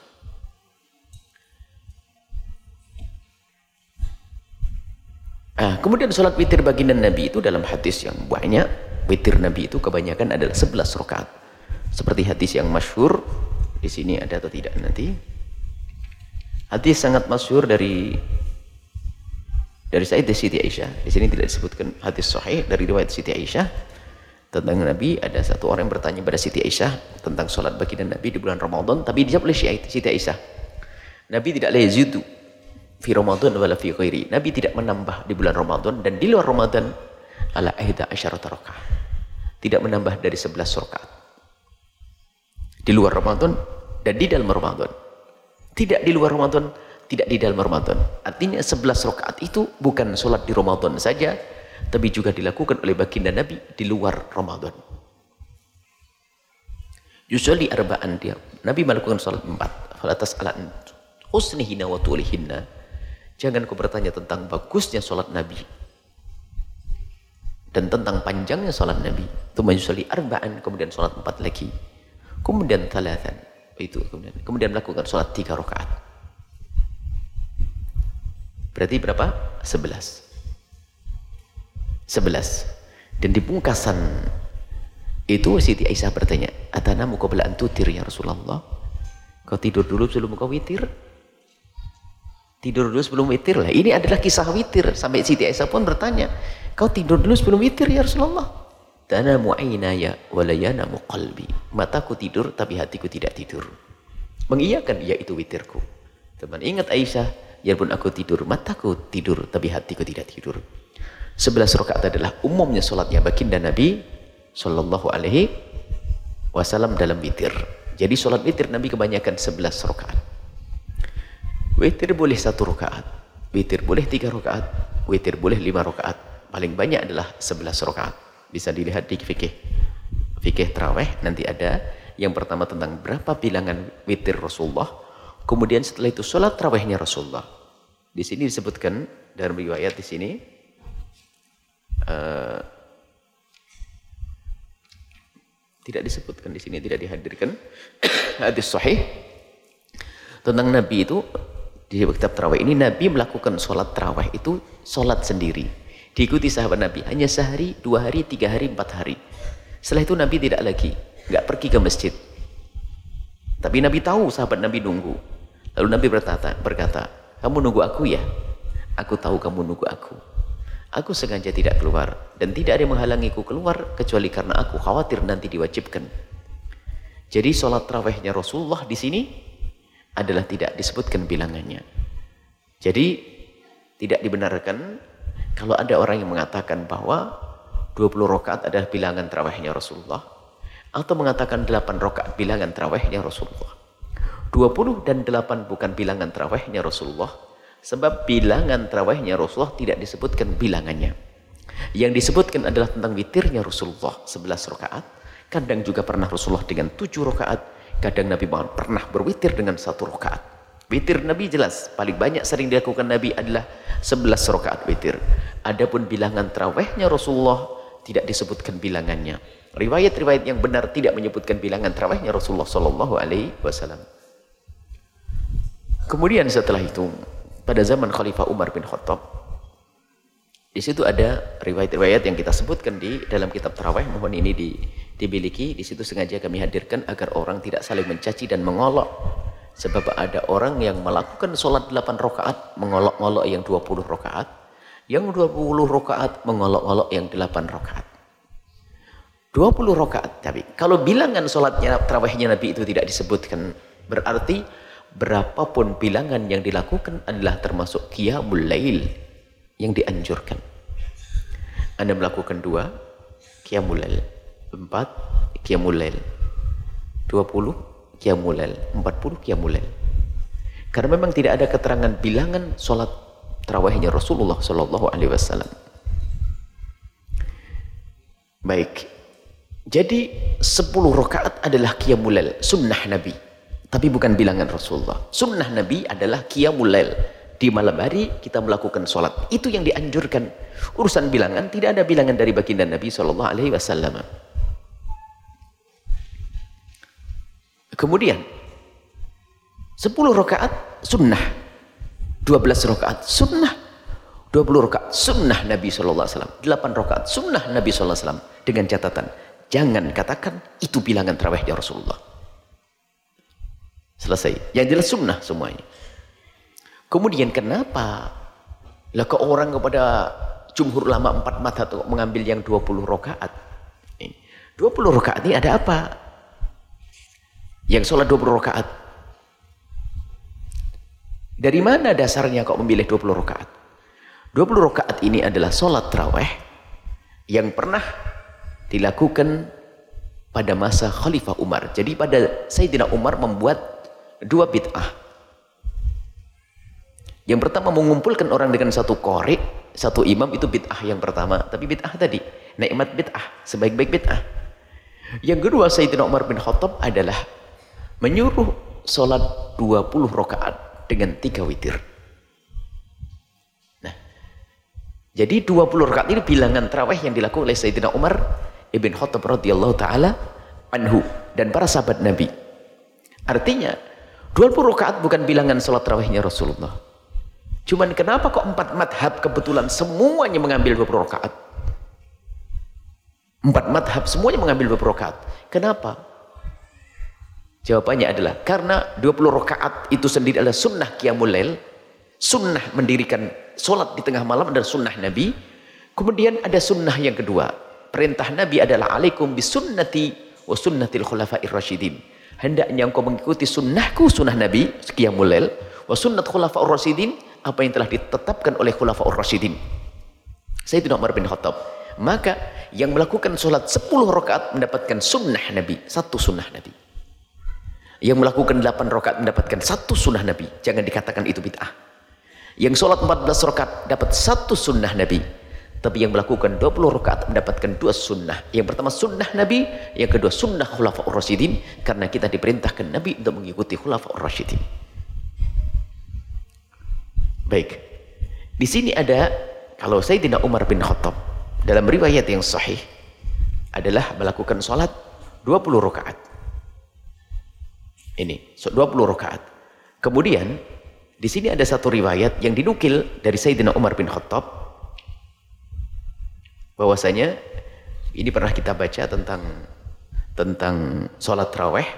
Nah, kemudian sholat witir baginda Nabi itu dalam hadis yang banyak. Witir Nabi itu kebanyakan adalah sebelas rakaat. Seperti hadis yang masyhur, di sini ada atau tidak nanti. Hadis sangat masyhur dari dari Sayyidah Siti Aisyah. Di sini tidak disebutkan hadis sahih dari riwayat Siti Aisyah tentang Nabi. Ada satu orang yang bertanya pada Siti Aisyah tentang sholat baginda Nabi di bulan Ramadan, tapi dijawab oleh Siti Aisyah, Nabi tidak la yazidu fi Ramadan wala fi ghairi. Nabi tidak menambah di bulan Ramadan dan di luar Ramadan ala ihda asyarata rakaat. Tidak menambah dari sebelas rakaat. Di luar Ramadan dan di dalam Ramadan. Tidak di luar Ramadan, tidak di dalam Ramadan. Artinya sebelas rakaat itu bukan sholat di Ramadan saja, tapi juga dilakukan oleh baginda Nabi di luar Ramadan. Yusolli arba'an, dia Nabi melakukan sholat empat. Fala tas'alan husnihinna wa tulihinna. Jangan kau bertanya tentang bagusnya sholat Nabi dan tentang panjangnya sholat Nabi. Tsumma yusolli arba'an, kemudian sholat empat lagi. Kemudian thalathan, itu kemudian kemudian melakukan sholat tiga rakaat. Berarti berapa? sebelas. sebelas. Dan di pungkasan itu Siti Aisyah bertanya, "Atanamu qabla an tutir ya Rasulullah?" Kau tidur dulu sebelum kau witir? Tidur dulu sebelum witir lah. Ini adalah kisah witir. Sampai Siti Aisyah pun bertanya, "Kau tidur dulu sebelum witir ya Rasulullah?" "Tanamu aynaya wa la yanamu qalbi." Mataku tidur tapi hatiku tidak tidur. Mengiyakan, ya itu witirku. Teman ingat Aisyah, biarpun aku tidur, mataku tidur tapi hatiku tidak tidur. sebelas rakaat adalah umumnya solatnya baginda Nabi Sallallahu Alaihi Wasallam dalam witir. Jadi solat witir Nabi kebanyakan sebelas rakaat. Witir boleh satu rakaat, witir boleh tiga rakaat, witir boleh lima rakaat. Paling banyak adalah sebelas rakaat. Bisa dilihat di fikih fikih tarawih, nanti ada yang pertama tentang berapa bilangan witir Rasulullah. Kemudian setelah itu solat tarawihnya Rasulullah. Di sini disebutkan dalam riwayat di sini. Uh, tidak disebutkan di sini, tidak dihadirkan hadis sahih tentang Nabi itu di kitab tarawih ini. Nabi melakukan sholat tarawih itu sholat sendiri, diikuti sahabat Nabi hanya sehari, dua hari, tiga hari, empat hari. Setelah itu Nabi tidak lagi, nggak pergi ke masjid. Tapi Nabi tahu sahabat Nabi nunggu. Lalu Nabi berkata, berkata, "Kamu nunggu aku ya? Aku tahu kamu nunggu aku. Aku sengaja tidak keluar dan tidak ada yang menghalangiku keluar kecuali karena aku khawatir nanti diwajibkan." Jadi sholat tarawihnya Rasulullah di sini adalah tidak disebutkan bilangannya. Jadi tidak dibenarkan kalau ada orang yang mengatakan bahwa dua puluh rakaat adalah bilangan tarawihnya Rasulullah, atau mengatakan delapan rakaat bilangan tarawihnya Rasulullah. dua puluh dan delapan bukan bilangan tarawihnya Rasulullah. Sebab bilangan tarawihnya Rasulullah tidak disebutkan bilangannya. Yang disebutkan adalah tentang witirnya Rasulullah sebelas rakaat. Kadang juga pernah Rasulullah dengan tujuh rakaat. Kadang Nabi Muhammad pernah berwitir dengan satu rakaat. Witir Nabi jelas. Paling banyak sering dilakukan Nabi adalah sebelas rakaat witir. Adapun bilangan tarawihnya Rasulullah tidak disebutkan bilangannya. Riwayat-riwayat yang benar tidak menyebutkan bilangan tarawihnya Rasulullah Sallallahu Alaihi Wasallam. Kemudian setelah itu, pada zaman Khalifah Umar bin Khattab, di situ ada riwayat-riwayat yang kita sebutkan di dalam kitab tarawih. Mohon ini di, dimiliki. Di situ sengaja kami hadirkan agar orang tidak saling mencaci dan mengolok. Sebab ada orang yang melakukan sholat delapan rakaat mengolok-olok yang dua puluh rakaat, yang dua puluh rakaat mengolok-olok yang delapan rakaat. dua puluh rakaat. Tapi kalau bilangan sholatnya tarawihnya Nabi itu tidak disebutkan, berarti berapapun bilangan yang dilakukan adalah termasuk qiyamul lail yang dianjurkan. Anda melakukan dua qiyamul lail, empat qiyamul lail, dua puluh qiyamul lail, empat puluh qiyamul lail. Karena memang tidak ada keterangan bilangan sholat tarawihnya Rasulullah Sallallahu Alaihi Wasallam. Baik, jadi sepuluh rakaat adalah qiyamul lail, sunnah Nabi. Tapi bukan bilangan Rasulullah. Sunnah Nabi adalah qiyamul lail. Di malam hari kita melakukan sholat. Itu yang dianjurkan. Urusan bilangan, tidak ada bilangan dari baginda Nabi Sallallahu Alaihi Wasallam. Kemudian, sepuluh rakaat sunnah. dua belas rakaat sunnah. dua puluh rakaat sunnah Nabi Sallallahu Alaihi Wasallam. delapan rakaat sunnah Nabi Sallallahu Alaihi Wasallam. Dengan catatan, jangan katakan itu bilangan tarawihnya Rasulullah. Selesai. Yang jelas sunnah semuanya. Kemudian kenapa lah ke orang kepada jumhur ulama empat mazhab mengambil yang dua puluh rakaat? dua puluh rakaat ini ada apa? Yang sholat dua puluh rakaat. Dari mana dasarnya kok memilih dua puluh rakaat? dua puluh rakaat ini adalah sholat tarawih yang pernah dilakukan pada masa Khalifah Umar. Jadi pada Sayyidina Umar membuat dua bid'ah. Yang pertama mengumpulkan orang dengan satu qori, satu imam, itu bid'ah yang pertama. Tapi bid'ah tadi, nikmat bid'ah, sebaik-baik bid'ah. Yang kedua Sayyidina Umar bin Khattab adalah menyuruh sholat dua puluh rakaat dengan tiga witir. Nah, jadi dua puluh rakaat ini bilangan tarawih yang dilakukan oleh Sayyidina Umar ibn Khattab radhiyallahu taala anhu dan para sahabat Nabi. Artinya dua puluh rakaat bukan bilangan sholat tarawihnya Rasulullah. Cuman kenapa kok empat madhab kebetulan semuanya mengambil dua puluh rakaat? Empat madhab semuanya mengambil dua puluh rakaat. Kenapa? Jawabannya adalah karena dua puluh rakaat itu sendiri adalah sunnah qiyamul lail. Sunnah mendirikan sholat di tengah malam adalah sunnah Nabi. Kemudian ada sunnah yang kedua. Perintah Nabi adalah alaikum bisunnati wa sunnatil khulafair rasyidin. Hendaknya engkau mengikuti sunnahku, sunnah Nabi qiyamul lail, wa sunnat khulafaur rasyidin, apa yang telah ditetapkan oleh khulafaur rasyidin. Sayyidina Umar bin Khattab. Maka yang melakukan sholat sepuluh rakaat mendapatkan sunnah Nabi, satu sunnah Nabi. Yang melakukan delapan rakaat mendapatkan satu sunnah Nabi. Jangan dikatakan itu bid'ah. Yang sholat empat belas rakaat dapat satu sunnah Nabi. Tapi yang melakukan dua puluh rakaat mendapatkan dua sunnah. Yang pertama sunnah Nabi, yang kedua sunnah khulafaur rasyidin, karena kita diperintahkan Nabi untuk mengikuti khulafaur rasyidin. Baik. Di sini ada kalau Sayyidina Umar bin Khattab dalam riwayat yang sahih adalah melakukan sholat dua puluh rakaat. Ini dua puluh rakaat. Kemudian di sini ada satu riwayat yang dinukil dari Sayyidina Umar bin Khattab bahwasanya ini pernah kita baca tentang tentang sholat tarawih.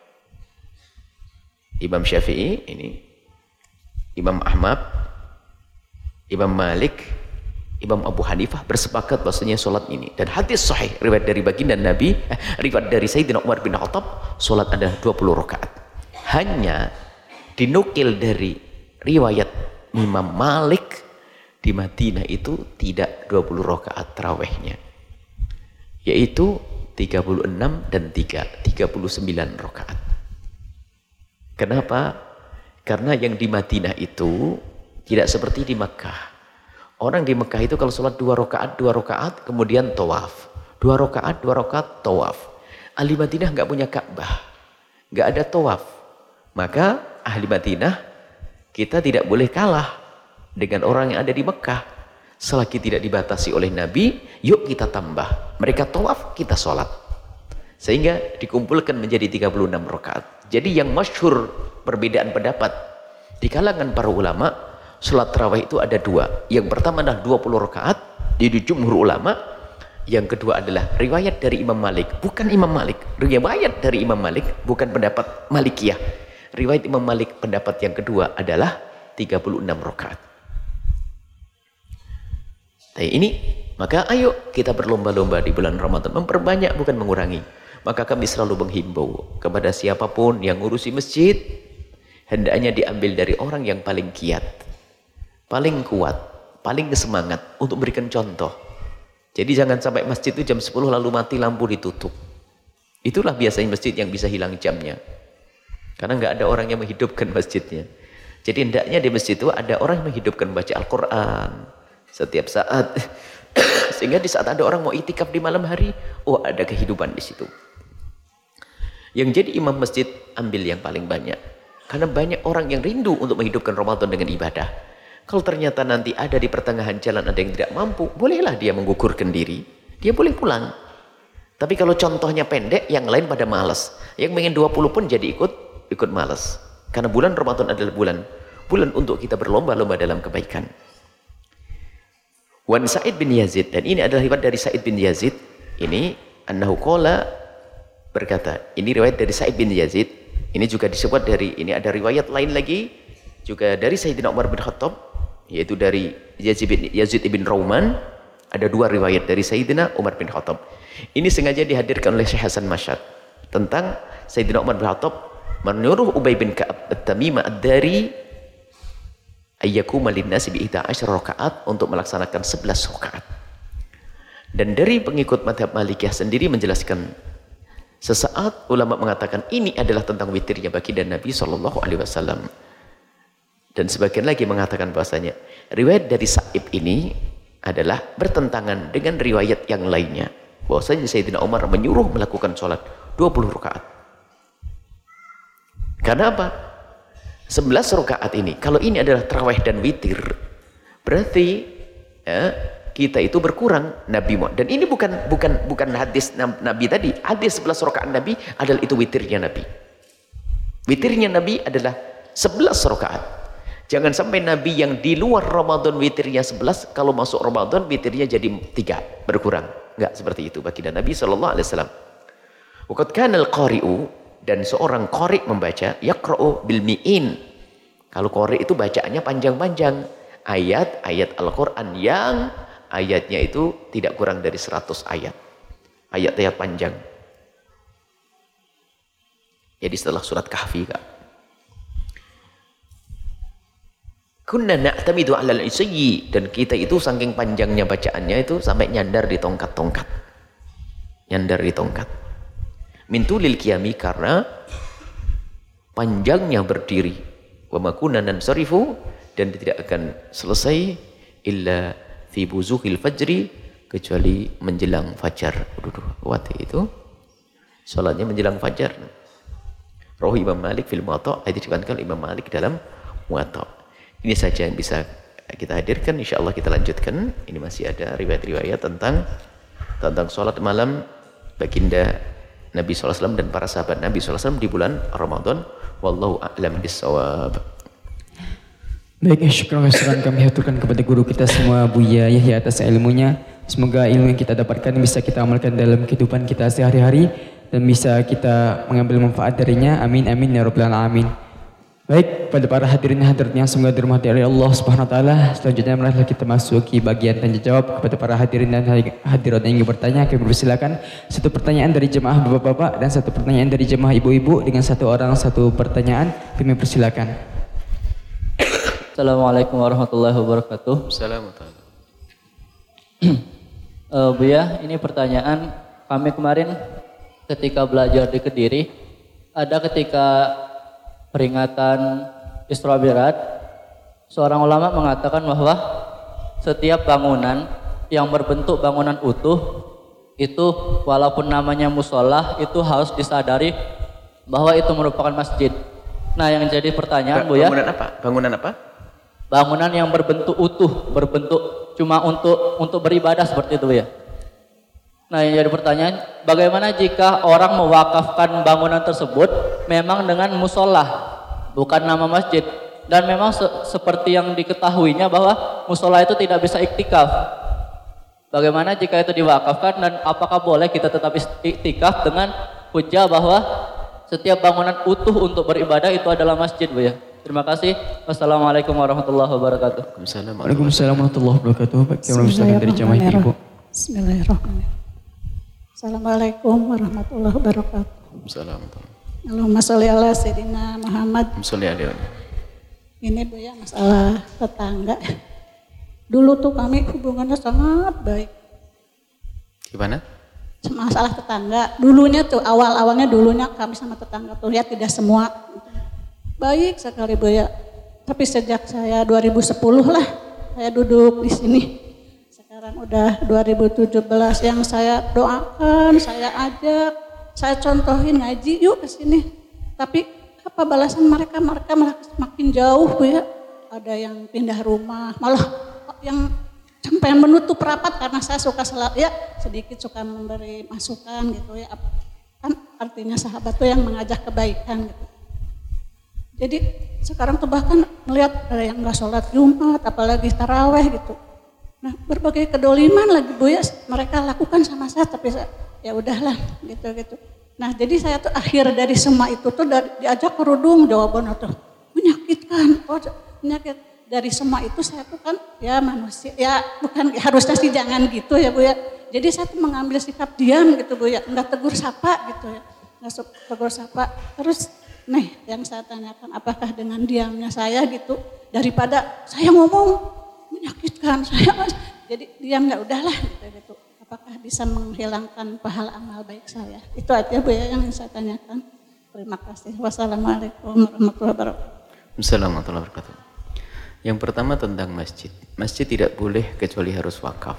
Imam Syafi'i ini, Imam Ahmad, Imam Malik, Imam Abu Hanifah bersepakat bahwasanya sholat ini, dan hadis sahih riwayat dari baginda Nabi, eh, riwayat dari Sayyidina Umar bin Khattab, sholat adalah dua puluh rakaat. Hanya dinukil dari riwayat Imam Malik di Madinah itu tidak dua puluh rakaat tarawihnya, yaitu tiga puluh enam dan tiga, tiga puluh sembilan rakaat. Kenapa? Karena yang di Madinah itu tidak seperti di Mekah. Orang di Mekah itu kalau sholat dua rakaat, dua rakaat, kemudian tawaf. Dua rakaat, dua rakaat, tawaf. Ahli Madinah nggak punya Ka'bah, nggak ada tawaf. Maka ahli Madinah, kita tidak boleh kalah dengan orang yang ada di Mekah. Selagi tidak dibatasi oleh Nabi, yuk kita tambah. Mereka tawaf, kita sholat. Sehingga dikumpulkan menjadi tiga puluh enam rakaat. Jadi yang masyhur perbedaan pendapat di kalangan para ulama, sholat tarawih itu ada dua. Yang pertama adalah dua puluh rakaat, di jumhur ulama. Yang kedua adalah riwayat dari Imam Malik. Bukan Imam Malik. Riwayat dari Imam Malik, bukan pendapat Malikiyah. Riwayat Imam Malik pendapat yang kedua adalah tiga puluh enam rakaat. Nah ini, maka ayo kita berlomba-lomba di bulan Ramadan, memperbanyak bukan mengurangi. Maka kami selalu menghimbau kepada siapapun yang ngurusi masjid, hendaknya diambil dari orang yang paling giat, paling kuat, paling semangat untuk memberikan contoh. Jadi jangan sampai masjid itu jam sepuluh lalu mati lampu ditutup. Itulah biasanya masjid yang bisa hilang jamnya. Karena nggak ada orang yang menghidupkan masjidnya. Jadi hendaknya di masjid itu ada orang yang menghidupkan baca Al-Quran setiap saat. Sehingga di saat ada orang mau itikaf di malam hari, oh ada kehidupan di situ. Yang jadi imam masjid, ambil yang paling banyak. Karena banyak orang yang rindu untuk menghidupkan Ramadan dengan ibadah. Kalau ternyata nanti ada di pertengahan jalan ada yang tidak mampu, bolehlah dia menggugurkan diri. Dia boleh pulang. Tapi kalau contohnya pendek, yang lain pada malas. Yang ingin dua puluh pun jadi ikut ikut malas. Karena bulan Ramadan adalah bulan bulan untuk kita berlomba-lomba dalam kebaikan. Wan Sa'id bin Yazid, dan ini adalah riwayat dari Sa'id bin Yazid, ini annahu qala berkata, ini riwayat dari Sa'id bin Yazid, ini juga disebut dari, ini ada riwayat lain lagi juga dari Sayyidina Umar bin Khattab, yaitu dari Yazid bin, Yazid ibn Rauman. Ada dua riwayat dari Sayyidina Umar bin Khattab. Ini sengaja dihadirkan oleh Syekh Hasan Masyad tentang Sayyidina Umar bin Khattab menyuruh Ubay bin Ka'ab at-Tamimah ad-Dari ayyakuma linnasi bi ihda asyara rakaat untuk melaksanakan sebelas rakaat. Dan dari pengikut mazhab Malikiyah sendiri menjelaskan, sesaat ulama mengatakan ini adalah tentang witirnya baginda Nabi sallallahu alaihi wasallam. Dan sebagian lagi mengatakan bahasanya riwayat dari Sa'ib ini adalah bertentangan dengan riwayat yang lainnya. Bahwasanya Sayyidina Umar menyuruh melakukan sholat dua puluh rakaat. Karena apa? sebelas rakaat ini, kalau ini adalah tarawih dan witir, berarti ya, kita itu berkurang Nabi Muhammad. Dan ini bukan bukan bukan hadis Nabi tadi. Hadis sebelas rakaat Nabi adalah itu witirnya Nabi. Witirnya Nabi adalah sebelas rakaat. Jangan sampai Nabi yang di luar Ramadan witirnya sebelas, kalau masuk Ramadan witirnya jadi tiga, berkurang. Enggak seperti itu baginda Nabi sallallahu alaihi wasallam. Waqad kana al-qari'u, dan seorang qari membaca yaqra'u bil mi'in. Kalau qari itu bacaannya panjang-panjang. Ayat-ayat Al-Qur'an yang ayatnya itu tidak kurang dari seratus ayat. Ayat-ayat panjang. Jadi setelah surat Kahfi, Kak. Kunna na'tamidu 'alal isyi, dan kita itu saking panjangnya bacaannya itu sampai nyandar di tongkat-tongkat. Nyandar di tongkat. Min tulil qiyami, karena panjangnya berdiri. Wa ma kunna nansarifu, dan tidak akan selesai illa fi buzuhil fajri, kecuali menjelang fajar. Waduh, waktu itu salatnya menjelang fajar. Rawi Imam Malik fil Muwatta, hadits diriwayatkan Imam Malik dalam Muwatta. Ini saja yang bisa kita hadirkan. Insyaallah kita lanjutkan. Ini masih ada riwayat-riwayat tentang tentang salat malam baginda Nabi sallallahu alaihi wasallam dan para sahabat Nabi sallallahu alaihi wasallam di bulan Ramadan. Wallahu a'lam bissawab. Baik, syukur kasihan kami haturkan kepada guru kita semua, Buya Yahya, atas ilmunya. Semoga ilmu yang kita dapatkan bisa kita amalkan dalam kehidupan kita sehari-hari dan bisa kita mengambil manfaat darinya. Amin amin ya rabbal alamin. Baik, pada para hadirin hadirat yang semoga dirahmati oleh Allah Subhanahu wa taala. Selanjutnya marilah kita masuki bagian tanya jawab. Kepada para hadirin dan hadirat yang ingin bertanya, kami persilakan satu pertanyaan dari jemaah bapak-bapak dan satu pertanyaan dari jemaah ibu-ibu, dengan satu orang satu pertanyaan. Kami persilakan. Assalamualaikum warahmatullahi wabarakatuh. Assalamualaikum. uh, Buya, ini pertanyaan kami kemarin ketika belajar di Kediri, ada ketika peringatan Isra Mi'raj, seorang ulama mengatakan bahwa setiap bangunan yang berbentuk bangunan utuh itu walaupun namanya musola itu harus disadari bahwa itu merupakan masjid. Nah, yang jadi pertanyaan, Bu, ya. Bangunan apa? Bangunan apa? Bangunan yang berbentuk utuh, berbentuk cuma untuk untuk beribadah seperti itu, Bu, ya. Nah, yang jadi pertanyaan, bagaimana jika orang mewakafkan bangunan tersebut memang dengan musola, bukan nama masjid, dan memang se seperti yang diketahuinya bahwa musola itu tidak bisa iktikaf. Bagaimana jika itu diwakafkan, dan apakah boleh kita tetap iktikaf dengan hujah bahwa setiap bangunan utuh untuk beribadah itu adalah masjid, Bu, ya? Terima kasih. Wassalamualaikum warahmatullahi wabarakatuh. Waalaikumsalam warahmatullahi wabarakatuh. Bagaimana dari jamaah ibu? Bismillahirrahmanirrahim. Assalamualaikum warahmatullahi wabarakatuh. Assalamualaikum. Allahumma sholli ala sayyidina Muhammad. Sholli alaihi. Ini, Bu, ya, masalah tetangga. Dulu tuh kami hubungannya sangat baik. Gimana? Masalah tetangga. Dulunya tuh awal-awalnya dulunya kami sama tetangga tuh ya tidak semua baik sekali, Bu, ya. Tapi sejak saya dua ribu sepuluh lah saya duduk di sini. Sekarang udah dua ribu tujuh belas, yang saya doakan, saya ajak, saya contohin ngaji, yuk ke sini. Tapi apa balasan mereka? Mereka malah semakin jauh, Bu, ya. Ada yang pindah rumah, malah yang sampai menutup rapat karena saya suka sel- ya sedikit suka memberi masukan gitu, ya. Kan artinya sahabat tuh yang mengajak kebaikan gitu. Jadi sekarang tuh bahkan melihat ada yang nggak sholat Jumat, apalagi taraweh gitu. Nah, berbagai kedoliman lagi, Bu, ya, mereka lakukan sama saya, tapi saya, ya udahlah gitu-gitu. Nah, jadi saya tuh akhir dari semua itu tuh dari, diajak kerudung jawabannya tuh menyakitkan. Oh, menyakit. Dari semua itu saya tuh kan ya manusia, ya bukan harusnya sih jangan gitu ya, Bu, ya. Jadi saya tuh mengambil sikap diam gitu, Bu, ya, enggak tegur sapa gitu ya. Enggak tegur sapa. Terus nih yang saya tanyakan, apakah dengan diamnya saya gitu daripada saya ngomong menyakitkan saya, jadi diam, nggak udahlah gitu, gitu. Apakah bisa menghilangkan pahala amal baik saya? Itu aja, Bu, ya, yang saya tanyakan. Terima kasih. Wassalamualaikum warahmatullahi wabarakatuh. Assalamualaikum warahmatullahi wabarakatuh. Yang pertama tentang masjid. Masjid tidak boleh kecuali harus wakaf.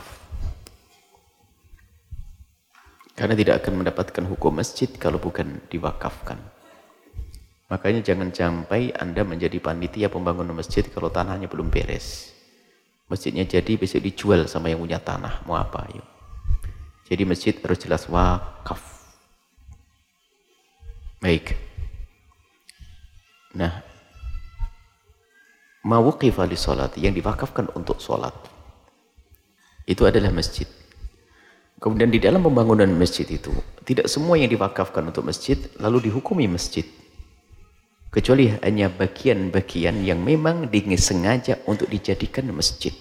Karena tidak akan mendapatkan hukum masjid kalau bukan diwakafkan. Makanya jangan sampai Anda menjadi panitia pembangunan masjid kalau tanahnya belum beres. Masjidnya jadi besok dijual sama yang punya tanah, mau apa yuk. Jadi masjid harus jelas wakaf. Baik. Nah, mawuqifa li sholat, yang diwakafkan untuk sholat, itu adalah masjid. Kemudian di dalam pembangunan masjid itu, tidak semua yang diwakafkan untuk masjid lalu dihukumi masjid. Kecuali hanya bagian-bagian yang memang disengaja untuk dijadikan masjid.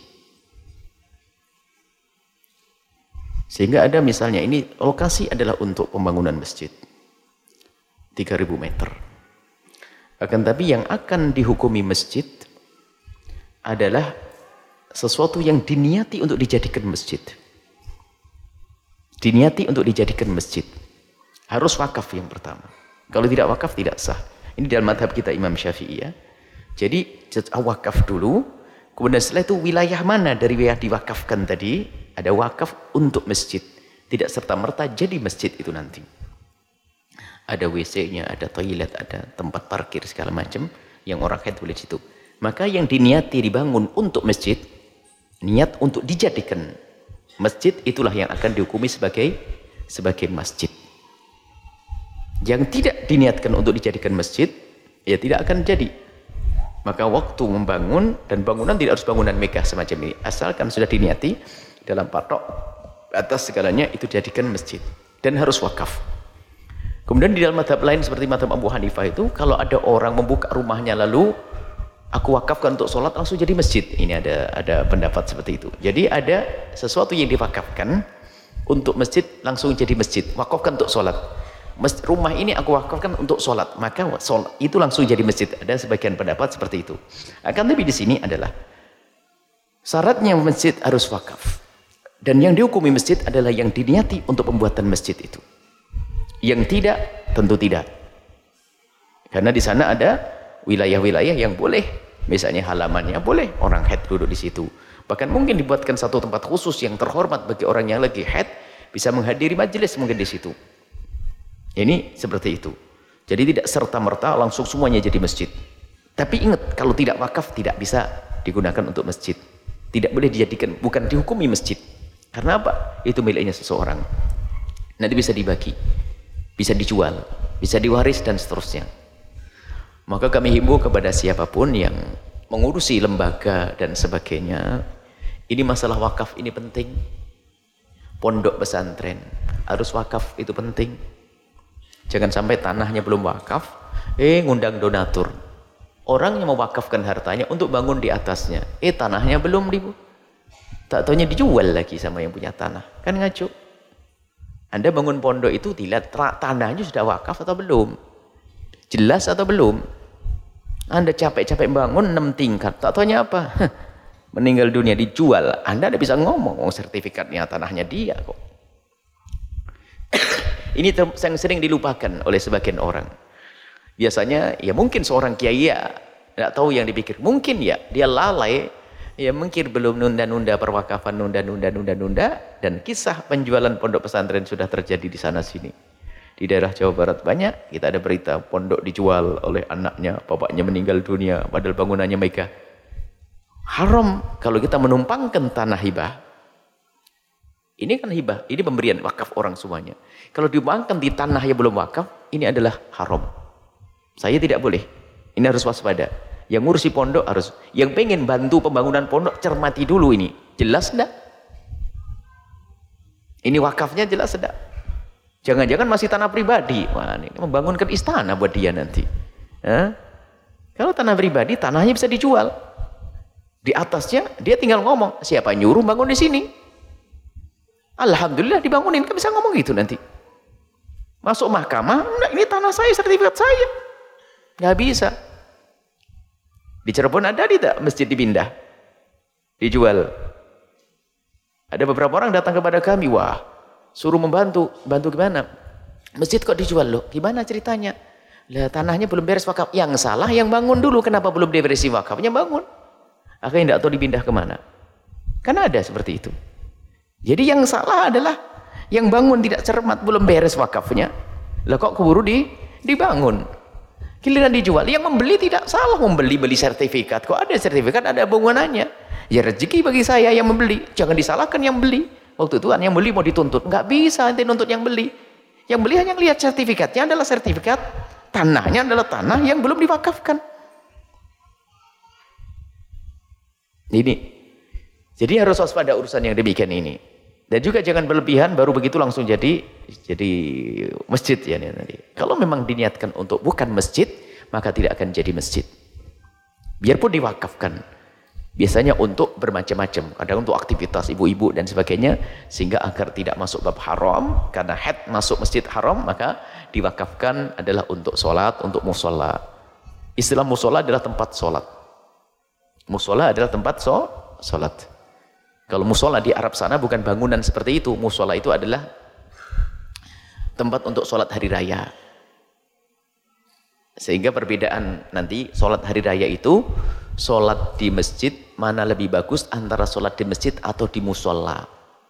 Sehingga ada misalnya ini lokasi adalah untuk pembangunan masjid. tiga ribu meter. Akan tapi yang akan dihukumi masjid adalah sesuatu yang diniati untuk dijadikan masjid. Diniati untuk dijadikan masjid. Harus wakaf yang pertama. Kalau tidak wakaf tidak sah. Ini dalam madhab kita Imam Syafi'i ya. Jadi wakaf dulu, kemudian setelah itu wilayah mana dari wilayah diwakafkan tadi, ada wakaf untuk masjid. Tidak serta-merta jadi masjid itu nanti. Ada W C-nya, ada toilet, ada tempat parkir segala macam yang orang haid boleh di situ. Maka yang diniati dibangun untuk masjid, niat untuk dijadikan masjid, itulah yang akan dihukumi sebagai sebagai masjid. Yang tidak diniatkan untuk dijadikan masjid, ya tidak akan jadi. Maka waktu membangun, dan bangunan tidak harus bangunan megah semacam ini, asalkan sudah diniati dalam patok atas segalanya itu dijadikan masjid dan harus wakaf. Kemudian di dalam madhab lain seperti madhab Abu Hanifah itu, kalau ada orang membuka rumahnya lalu aku wakafkan untuk sholat langsung jadi masjid. Ini ada ada pendapat seperti itu. Jadi ada sesuatu yang diwakafkan untuk masjid langsung jadi masjid. Wakafkan untuk sholat. Mas, rumah ini aku wakafkan untuk sholat. Maka sholat itu langsung jadi masjid. Ada sebagian pendapat seperti itu. Akan tapi di sini adalah syaratnya masjid harus wakaf. Dan yang dihukumi masjid adalah yang diniati untuk pembuatan masjid itu. Yang tidak, tentu tidak. Karena di sana ada wilayah-wilayah yang boleh, misalnya halamannya boleh orang haid duduk di situ. Bahkan mungkin dibuatkan satu tempat khusus yang terhormat bagi orang yang lagi haid bisa menghadiri majelis mungkin di situ. Ini seperti itu. Jadi tidak serta-merta langsung semuanya jadi masjid. Tapi ingat, kalau tidak wakaf tidak bisa digunakan untuk masjid. Tidak boleh dijadikan, bukan dihukumi masjid. Karena apa? Itu miliknya seseorang. Nanti bisa dibagi, bisa dijual, bisa diwaris dan seterusnya. Maka kami himbau kepada siapapun yang mengurusi lembaga dan sebagainya, ini masalah wakaf ini penting. Pondok pesantren harus wakaf, itu penting. Jangan sampai tanahnya belum wakaf, eh ngundang donatur. Orang yang mewakafkan hartanya untuk bangun di atasnya, eh tanahnya belum dibu. Tak taunya dijual lagi sama yang punya tanah. Kan ngaco. Anda bangun pondok itu dilihat tanahnya sudah wakaf atau belum? Jelas atau belum? Anda capek-capek bangun enam tingkat, tak taunya apa? Meninggal dunia dijual. Anda tidak bisa ngomong, oh, sertifikatnya tanahnya dia kok. Ini yang sering dilupakan oleh sebagian orang. Biasanya ya mungkin seorang kiai ya tidak tahu yang dipikir. Mungkin ya dia lalai, ya mungkin belum nunda-nunda perwakafan, nunda-nunda, nunda-nunda, dan kisah penjualan pondok pesantren sudah terjadi di sana sini. Di daerah Jawa Barat banyak, kita ada berita pondok dijual oleh anaknya, bapaknya meninggal dunia, padahal bangunannya megah. Haram kalau kita menumpangkan tanah hibah. Ini kan hibah, ini pemberian wakaf orang semuanya. Kalau diumpangkan di tanah yang belum wakaf, ini adalah haram. Saya tidak boleh. Ini harus waspada. Yang ngurusi pondok harus, yang pengen bantu pembangunan pondok cermati dulu ini. Jelas enggak? Ini wakafnya jelas enggak? Jangan-jangan masih tanah pribadi. Wah, ini membangunkan istana buat dia nanti. Hah? Kalau tanah pribadi, tanahnya bisa dijual. Di atasnya dia tinggal ngomong, siapa nyuruh bangun di sini? Alhamdulillah dibangunin, kan bisa ngomong gitu nanti. Masuk mahkamah, enggak, ini tanah saya, sertifikat saya. Nggak bisa. Di Cirebon ada tidak masjid dipindah, dijual? Ada beberapa orang datang kepada kami, wah, suruh membantu, bantu gimana? Masjid kok dijual loh? Gimana ceritanya? Lah tanahnya belum beres wakaf. Yang salah yang bangun dulu, kenapa belum diberesin wakafnya bangun? Akhirnya tidak tahu dipindah kemana. Karena ada seperti itu. Jadi yang salah adalah yang bangun tidak cermat, belum beres wakafnya. Lah kok keburu di, dibangun. Giliran dijual, yang membeli tidak salah, membeli beli sertifikat. Kok ada sertifikat, ada bangunannya. Ya rezeki bagi saya yang membeli. Jangan disalahkan yang beli. Waktu itu kan yang beli mau dituntut, nggak bisa nanti nuntut yang beli. Yang beli hanya lihat sertifikatnya adalah sertifikat, tanahnya adalah tanah yang belum diwakafkan. Ini. Jadi harus waspada urusan yang demikian ini. Dan juga jangan berlebihan baru begitu langsung jadi jadi masjid ya nanti. Kalau memang diniatkan untuk bukan masjid, maka tidak akan jadi masjid. Biarpun diwakafkan. Biasanya untuk bermacam-macam, kadang untuk aktivitas ibu-ibu dan sebagainya, sehingga agar tidak masuk bab haram, karena head masuk masjid haram, maka diwakafkan adalah untuk sholat, untuk musola. Istilah musola adalah tempat sholat. Musola adalah tempat so, sholat. Kalau musola di Arab sana bukan bangunan seperti itu, musola itu adalah tempat untuk sholat hari raya. Sehingga perbedaan nanti sholat hari raya itu, sholat di masjid mana lebih bagus antara sholat di masjid atau di musola.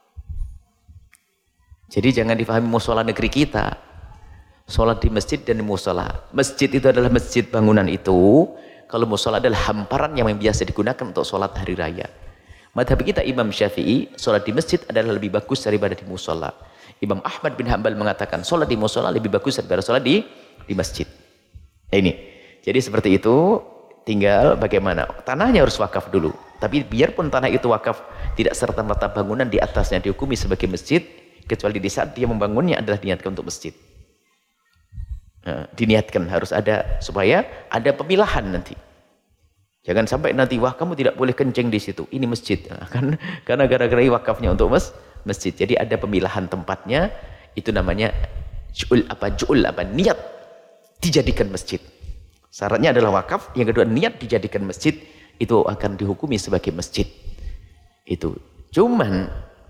Jadi jangan difahami musola negeri kita. Sholat di masjid dan di musola. Masjid itu adalah masjid bangunan itu. Kalau musola adalah hamparan yang biasa digunakan untuk sholat hari raya. Madhab kita Imam Syafi'i, sholat di masjid adalah lebih bagus daripada di musola. Imam Ahmad bin Hanbal mengatakan sholat di musola lebih bagus daripada sholat di, di masjid. Nah, ini. Jadi seperti itu. Tinggal bagaimana, tanahnya harus wakaf dulu. Tapi biarpun tanah itu wakaf, tidak serta-merta bangunan di atasnya dihukumi sebagai masjid, kecuali di saat dia membangunnya adalah diniatkan untuk masjid. Nah, diniatkan harus ada, supaya ada pemilahan nanti. Jangan sampai nanti, wah kamu tidak boleh kencing di situ, ini masjid. Nah, kan, karena gara-gara wakafnya untuk mas, masjid. Jadi ada pemilahan tempatnya, itu namanya ju'ul apa, ju'ul apa, niat dijadikan masjid. Syaratnya adalah wakaf, yang kedua niat dijadikan masjid, itu akan dihukumi sebagai masjid. Itu. Cuman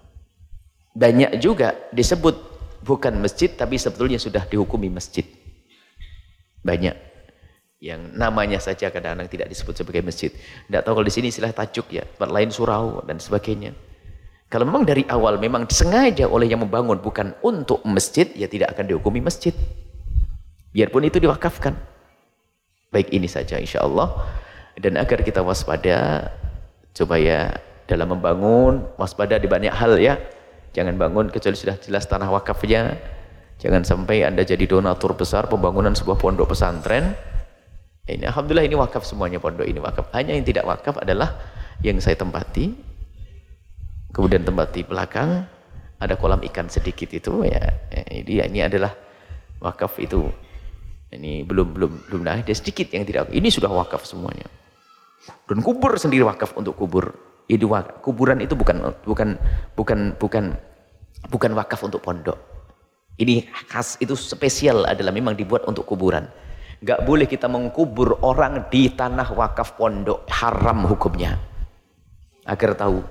banyak juga disebut bukan masjid, tapi sebetulnya sudah dihukumi masjid. Banyak. Yang namanya saja kadang-kadang tidak disebut sebagai masjid. Tidak tahu kalau di sini istilah tajuk ya, tempat lain surau dan sebagainya. Kalau memang dari awal memang disengaja oleh yang membangun bukan untuk masjid, ya tidak akan dihukumi masjid. Biarpun itu diwakafkan. Baik ini saja insya Allah. Dan agar kita waspada, supaya dalam membangun, waspada di banyak hal ya. Jangan bangun kecuali sudah jelas tanah wakafnya. Jangan sampai Anda jadi donatur besar pembangunan sebuah pondok pesantren. Ini alhamdulillah ini wakaf semuanya, pondok ini wakaf. Hanya yang tidak wakaf adalah yang saya tempati. Kemudian tempati belakang, ada kolam ikan sedikit itu ya. Ini, ini adalah wakaf itu. Ini belum belum belum nah, ada sedikit yang tidak. Ini sudah wakaf semuanya. Dan kubur sendiri wakaf untuk kubur. Itu wakaf. Kuburan itu bukan bukan bukan bukan bukan wakaf untuk pondok. Ini khas, itu spesial adalah memang dibuat untuk kuburan. Enggak boleh kita mengkubur orang di tanah wakaf pondok, haram hukumnya. Agar tahu.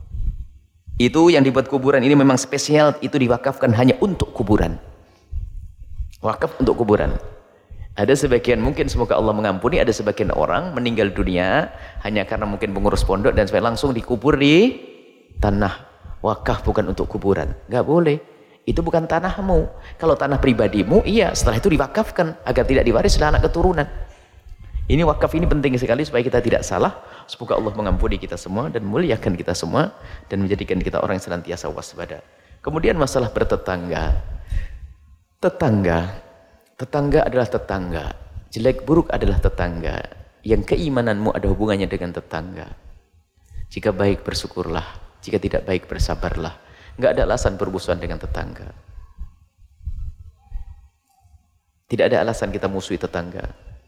Itu yang dibuat kuburan ini memang spesial, itu diwakafkan hanya untuk kuburan. Wakaf untuk kuburan. Ada sebagian, mungkin semoga Allah mengampuni, ada sebagian orang meninggal dunia hanya karena mungkin pengurus pondok dan supaya langsung dikubur di tanah wakaf, bukan untuk kuburan. Enggak boleh. Itu bukan tanahmu. Kalau tanah pribadimu, iya, setelah itu diwakafkan agar tidak diwaris oleh anak keturunan. Ini wakaf ini penting sekali supaya kita tidak salah. Semoga Allah mengampuni kita semua dan muliakan kita semua dan menjadikan kita orang yang senantiasa waspada. Kemudian masalah bertetangga. Tetangga. Tetangga adalah tetangga. Jelek buruk adalah tetangga. Yang keimananmu ada hubungannya dengan tetangga. Jika baik bersyukurlah. Jika tidak baik bersabarlah. Enggak ada alasan bermusuhan dengan tetangga. Tidak ada alasan kita musuhi tetangga.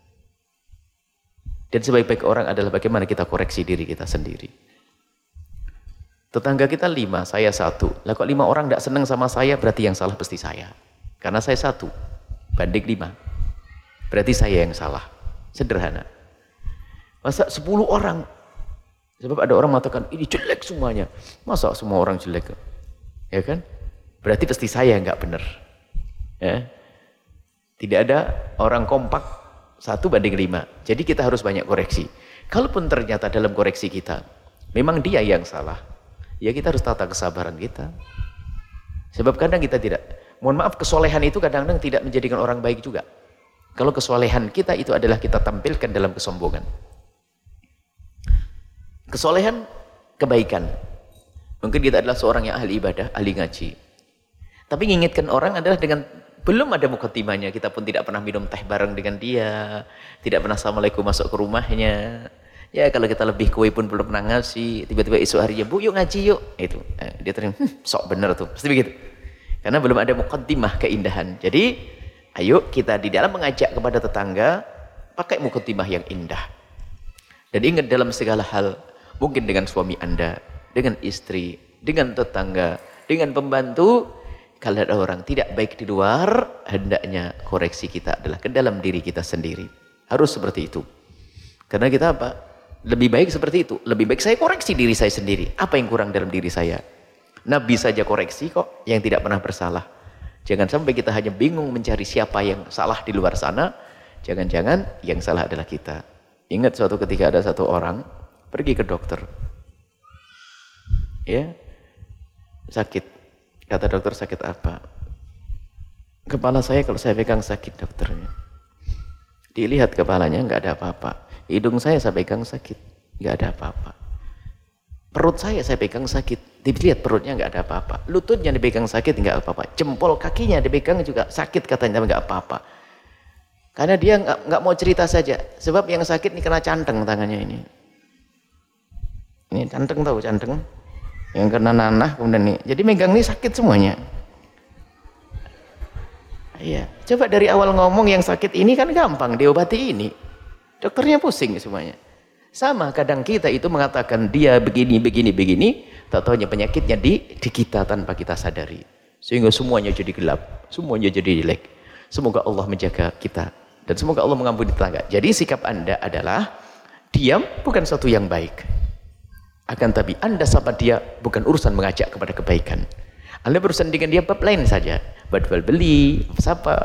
Dan sebaik-baik orang adalah bagaimana kita koreksi diri kita sendiri. Tetangga kita lima, saya satu. Lah kok lima orang tidak senang sama saya, berarti yang salah pasti saya. Karena saya satu. Banding lima, berarti saya yang salah. Sederhana. Masa sepuluh orang, sebab ada orang mengatakan ini jelek semuanya. Masa semua orang jelek? Ya kan? Berarti pasti saya yang nggak benar. Ya. Tidak ada orang kompak satu banding lima. Jadi kita harus banyak koreksi. Kalaupun ternyata dalam koreksi kita memang dia yang salah, ya kita harus tata kesabaran kita. Sebab kadang kita tidak. Mohon maaf, kesolehan itu kadang-kadang tidak menjadikan orang baik juga. Kalau kesolehan kita itu adalah kita tampilkan dalam kesombongan. Kesolehan, kebaikan. Mungkin kita adalah seorang yang ahli ibadah, ahli ngaji. Tapi mengingatkan orang adalah dengan, belum ada mukadimahnya, kita pun tidak pernah minum teh bareng dengan dia, tidak pernah assalamualaikum masuk ke rumahnya. Ya kalau kita lebih kue pun belum pernah ngaji, tiba-tiba esok harinya, Bu yuk ngaji yuk. Itu eh, dia terima, hm, sok bener tuh, pasti begitu. Karena belum ada muqaddimah keindahan. Jadi ayo kita di dalam mengajak kepada tetangga, pakai muqaddimah yang indah. Dan ingat dalam segala hal, mungkin dengan suami Anda, dengan istri, dengan tetangga, dengan pembantu, kalau ada orang tidak baik di luar, hendaknya koreksi kita adalah ke dalam diri kita sendiri. Harus seperti itu. Karena kita apa? Lebih baik seperti itu. Lebih baik saya koreksi diri saya sendiri. Apa yang kurang dalam diri saya? Nabi saja koreksi kok, yang tidak pernah bersalah. Jangan sampai kita hanya bingung mencari siapa yang salah di luar sana. Jangan-jangan yang salah adalah kita. Ingat suatu ketika ada satu orang pergi ke dokter. Ya, sakit. Kata dokter, sakit apa? Kepala saya kalau saya pegang sakit dokternya. Dilihat kepalanya nggak ada apa-apa. Hidung saya saya pegang sakit, nggak ada apa-apa. Perut saya saya pegang sakit, dilihat perutnya nggak ada apa-apa. Lututnya dipegang sakit nggak apa-apa. Jempol kakinya dipegang juga sakit katanya nggak apa-apa. Karena dia nggak nggak mau cerita saja. Sebab yang sakit ini kena canteng tangannya ini. Ini canteng tahu canteng? Yang kena nanah kemudian nih. Jadi megang ini sakit semuanya. Iya. Coba dari awal ngomong yang sakit ini kan gampang diobati ini. Dokternya pusing semuanya. Sama kadang kita itu mengatakan dia begini, begini, begini. Tak tahunya penyakitnya di, di kita tanpa kita sadari. Sehingga semuanya jadi gelap. Semuanya jadi jelek. Semoga Allah menjaga kita. Dan semoga Allah mengampuni tetangga. Jadi sikap Anda adalah diam bukan sesuatu yang baik. Akan tapi Anda sapa dia bukan urusan mengajak kepada kebaikan. Anda berurusan dengan dia bab lain saja. Badwal beli, sapa.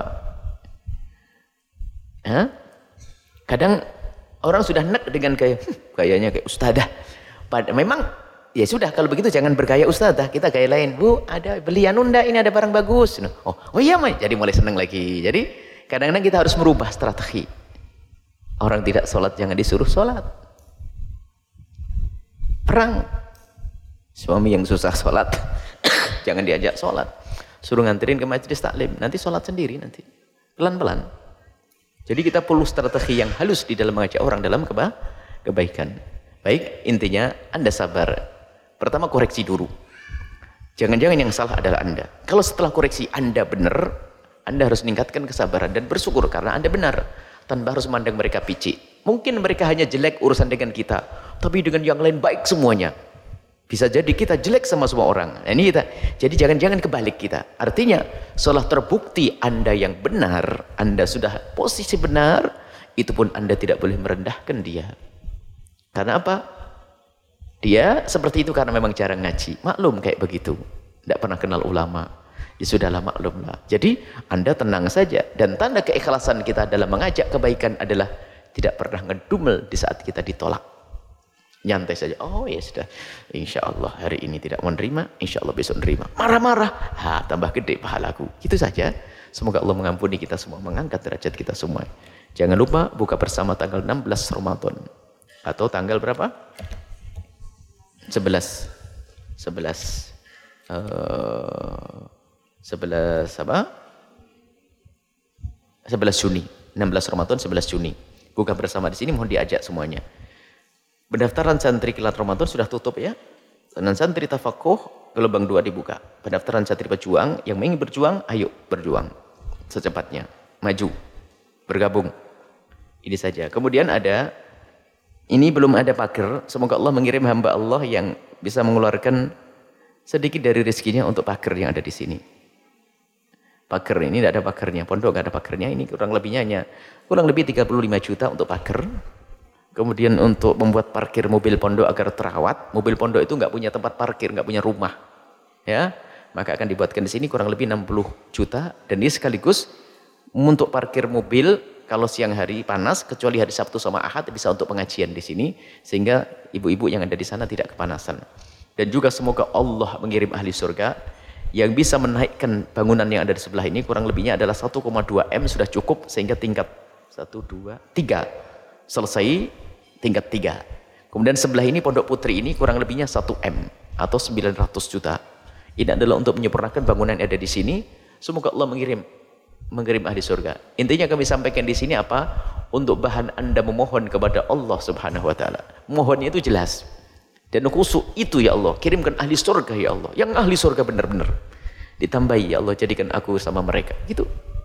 Hah? Kadang orang sudah nek dengan gaya, hm, gayanya kayak ustadzah. Pada memang ya sudah kalau begitu jangan bergaya ustadzah, kita gaya lain. Bu, ada belian unda ini ada barang bagus. Oh, oh iya Mai, jadi mulai senang lagi. Jadi kadang-kadang kita harus merubah strategi. Orang tidak sholat jangan disuruh sholat. Perang, suami yang susah sholat jangan diajak sholat, suruh nganterin ke majelis taklim, nanti sholat sendiri nanti pelan-pelan. Jadi kita perlu strategi yang halus di dalam mengajak orang dalam keba kebaikan. Baik, intinya Anda sabar. Pertama koreksi dulu, jangan-jangan yang salah adalah Anda. Kalau setelah koreksi Anda benar, Anda harus meningkatkan kesabaran dan bersyukur karena Anda benar, tanpa harus memandang mereka picik. Mungkin mereka hanya jelek urusan dengan kita, tapi dengan yang lain baik semuanya. Bisa jadi kita jelek sama semua orang. Nah, ini kita. Jadi jangan-jangan kebalik kita. Artinya, setelah terbukti Anda yang benar, Anda sudah posisi benar, itu pun Anda tidak boleh merendahkan dia. Karena apa? Dia seperti itu karena memang jarang ngaji. Maklum kayak begitu. Tidak pernah kenal ulama. Ya sudahlah, maklumlah. Jadi Anda tenang saja. Dan tanda keikhlasan kita dalam mengajak kebaikan adalah tidak pernah ngedumel di saat kita ditolak. Nyantai saja. Oh ya sudah. Insya Allah hari ini tidak menerima. Insya Allah besok menerima. Marah-marah. Ha, tambah gede pahalaku. Itu saja. Semoga Allah mengampuni kita semua. Mengangkat derajat kita semua. Jangan lupa buka bersama tanggal enam belas Ramadan. Atau tanggal berapa? sebelas. sebelas. Uh, sebelas apa? sebelas Juni. enam belas Ramadan, sebelas Juni. Buka bersama di sini, mohon diajak semuanya. Pendaftaran santri kilat Ramadan sudah tutup ya. Dan santri tafakuh gelombang dua dibuka. Pendaftaran santri pejuang yang ingin berjuang, ayo berjuang secepatnya, maju, bergabung. Ini saja. Kemudian ada, ini belum ada pagar. Semoga Allah mengirim hamba Allah yang bisa mengeluarkan sedikit dari rezekinya untuk pagar yang ada di sini. Pagar ini tidak ada pagarnya, pondok tidak ada pagarnya, ini kurang lebihnya hanya kurang lebih tiga puluh lima juta untuk pagar. Kemudian untuk membuat parkir mobil pondok agar terawat, mobil pondok itu nggak punya tempat parkir, nggak punya rumah, ya, maka akan dibuatkan di sini kurang lebih enam puluh juta. Dan ini sekaligus untuk parkir mobil kalau siang hari panas, kecuali hari Sabtu sama Ahad bisa untuk pengajian di sini, sehingga ibu-ibu yang ada di sana tidak kepanasan. Dan juga semoga Allah mengirim ahli surga yang bisa menaikkan bangunan yang ada di sebelah ini, kurang lebihnya adalah satu koma dua M sudah cukup, sehingga tingkat satu, dua, tiga selesai tingkat tiga. Kemudian sebelah ini Pondok Putri ini kurang lebihnya satu M atau sembilan ratus juta. Ini adalah untuk menyempurnakan bangunan yang ada di sini. Semoga Allah mengirim mengirim ahli surga. Intinya kami sampaikan di sini apa? untuk bahan Anda memohon kepada Allah Subhanahu wa taala. Mohonnya itu jelas. Dan khusyuk itu ya Allah, kirimkan ahli surga ya Allah. Yang ahli surga benar-benar. Ditambahi ya Allah, jadikan aku sama mereka. Gitu.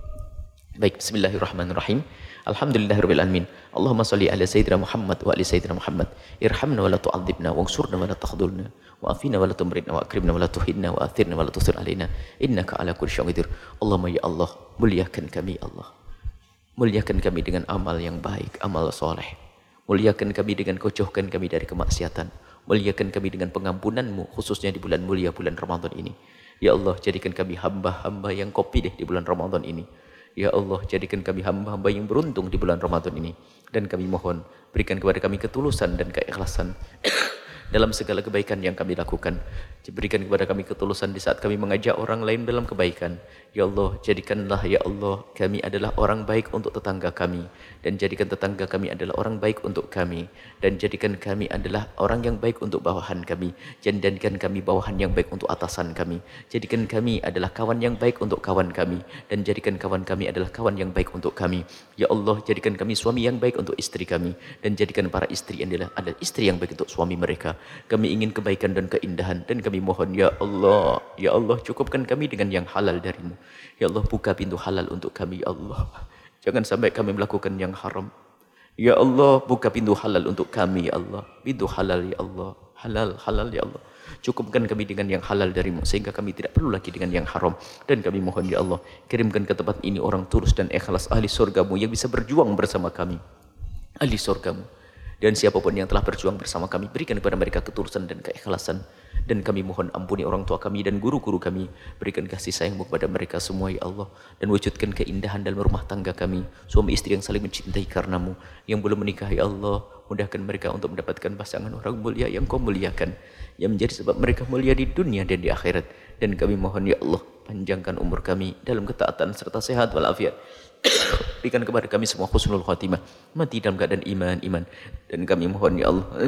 Baik, bismillahirrahmanirrahim. Alhamdulillahirabbil alamin. Allahumma shalli ala sayyidina Muhammad wa ali sayyidina Muhammad. Irhamna wa la tu'adzibna wansurna wa la takhdhulna wa afina wa la tumritna wa akrimna wa la tuhinna wa athirna wa la tusir alaina. Innaka ala kulli syai'in qadir. Allahumma ya Allah, muliakan kami Allah. Muliakan kami dengan amal yang baik, amal soleh. Muliakan kami dengan kejauhkan kami dari kemaksiatan. Muliakan kami dengan pengampunanmu, khususnya di bulan mulia, bulan Ramadan ini. Ya Allah, jadikan kami hamba-hamba yang kau pilih di bulan Ramadan ini. Ya Allah, jadikan kami hamba-hamba yang beruntung di bulan Ramadan ini. Dan kami mohon, berikan kepada kami ketulusan dan keikhlasan dalam segala kebaikan yang kami lakukan. Berikan kepada kami ketulusan di saat kami mengajak orang lain dalam kebaikan. Ya Allah, jadikanlah ya Allah kami adalah orang baik untuk tetangga kami. Dan jadikan tetangga kami adalah orang baik untuk kami. Dan jadikan kami adalah orang yang baik untuk bawahan kami. Jadikan kami bawahan yang baik untuk atasan kami. Jadikan kami adalah kawan yang baik untuk kawan kami. Dan jadikan kawan kami adalah kawan yang baik untuk kami. Ya Allah, jadikan kami suami yang baik untuk istri kami. Dan jadikan para istri adalah, adalah istri yang baik untuk suami mereka. Kami ingin kebaikan dan keindahan. Dan kami mohon, ya Allah, ya Allah, cukupkan kami dengan yang halal darimu. Ya Allah, buka pintu halal untuk kami, ya Allah. Jangan sampai kami melakukan yang haram. Ya Allah, buka pintu halal untuk kami, ya Allah. Pintu halal, ya Allah. Halal, halal, ya Allah. Cukupkan kami dengan yang halal darimu, sehingga kami tidak perlu lagi dengan yang haram. Dan kami mohon, ya Allah, kirimkan ke tempat ini orang tulus dan ikhlas ahli surgamu yang bisa berjuang bersama kami. Ahli surgamu. Dan siapapun yang telah berjuang bersama kami, berikan kepada mereka ketulusan dan keikhlasan. Dan kami mohon ampuni orang tua kami dan guru-guru kami. Berikan kasih sayangmu kepada mereka semua, ya Allah. Dan wujudkan keindahan dalam rumah tangga kami. Suami istri yang saling mencintai karenamu. Yang belum menikah, ya Allah, mudahkan mereka untuk mendapatkan pasangan orang mulia yang kau muliakan. Yang menjadi sebab mereka mulia di dunia dan di akhirat. Dan kami mohon, ya Allah, panjangkan umur kami dalam ketaatan serta sehat walafiat. Berikan kepada kami semua husnul khatimah, mati dalam keadaan iman, iman. Dan kami mohon, ya Allah,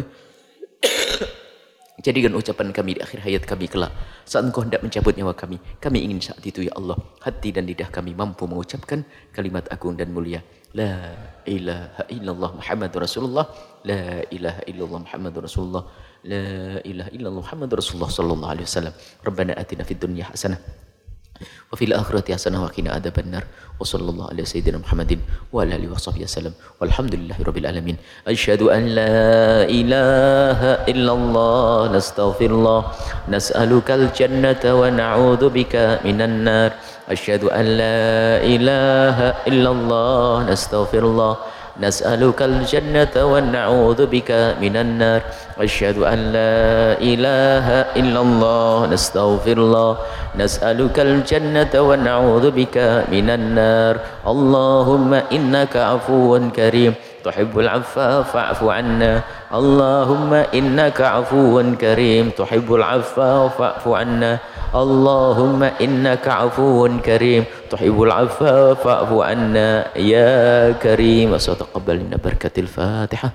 jadikan ucapan kami di akhir hayat kami kelak, saat Engkau hendak mencabut nyawa kami. Kami ingin saat itu, ya Allah, hati dan lidah kami mampu mengucapkan kalimat agung dan mulia, La ilaha illallah Muhammadur Rasulullah, La ilaha illallah Muhammadur Rasulullah, La ilaha illallah Muhammadur Rasulullah sallallahu alaihi wasallam. Rabbana atina fid dunya hasanah wa fil akhirati hasanah wa qina adzabannar. Wa sallallahu ala sayyidina Muhammadin wa ala alihi washabbihi wasallam. Walhamdulillahirabbil alamin. Asyhadu an la ilaha illallah nastaghfirullah nas'alukal jannata wa na'udzu bika minan nar. Asyhadu an la ilaha illallah nastaghfirullah نسألك الجنة ونعوذ بك من النار. أشهد أن لا إله إلا الله نستغفر الله نسألك الجنة ونعوذ بك من النار. اللهم إنك عفو كريم تحب العفو فاعف عنا. اللهم إنك عفو كريم تحب العفو فاعف عنا. اللهم إنك عفو كريم تحب العفو فاعف عنا يا كريم. وتقبل لنا بركة الفاتحة.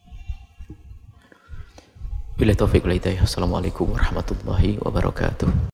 Bila taufiq wal hidayah. Assalamualaikum warahmatullahi wabarakatuh.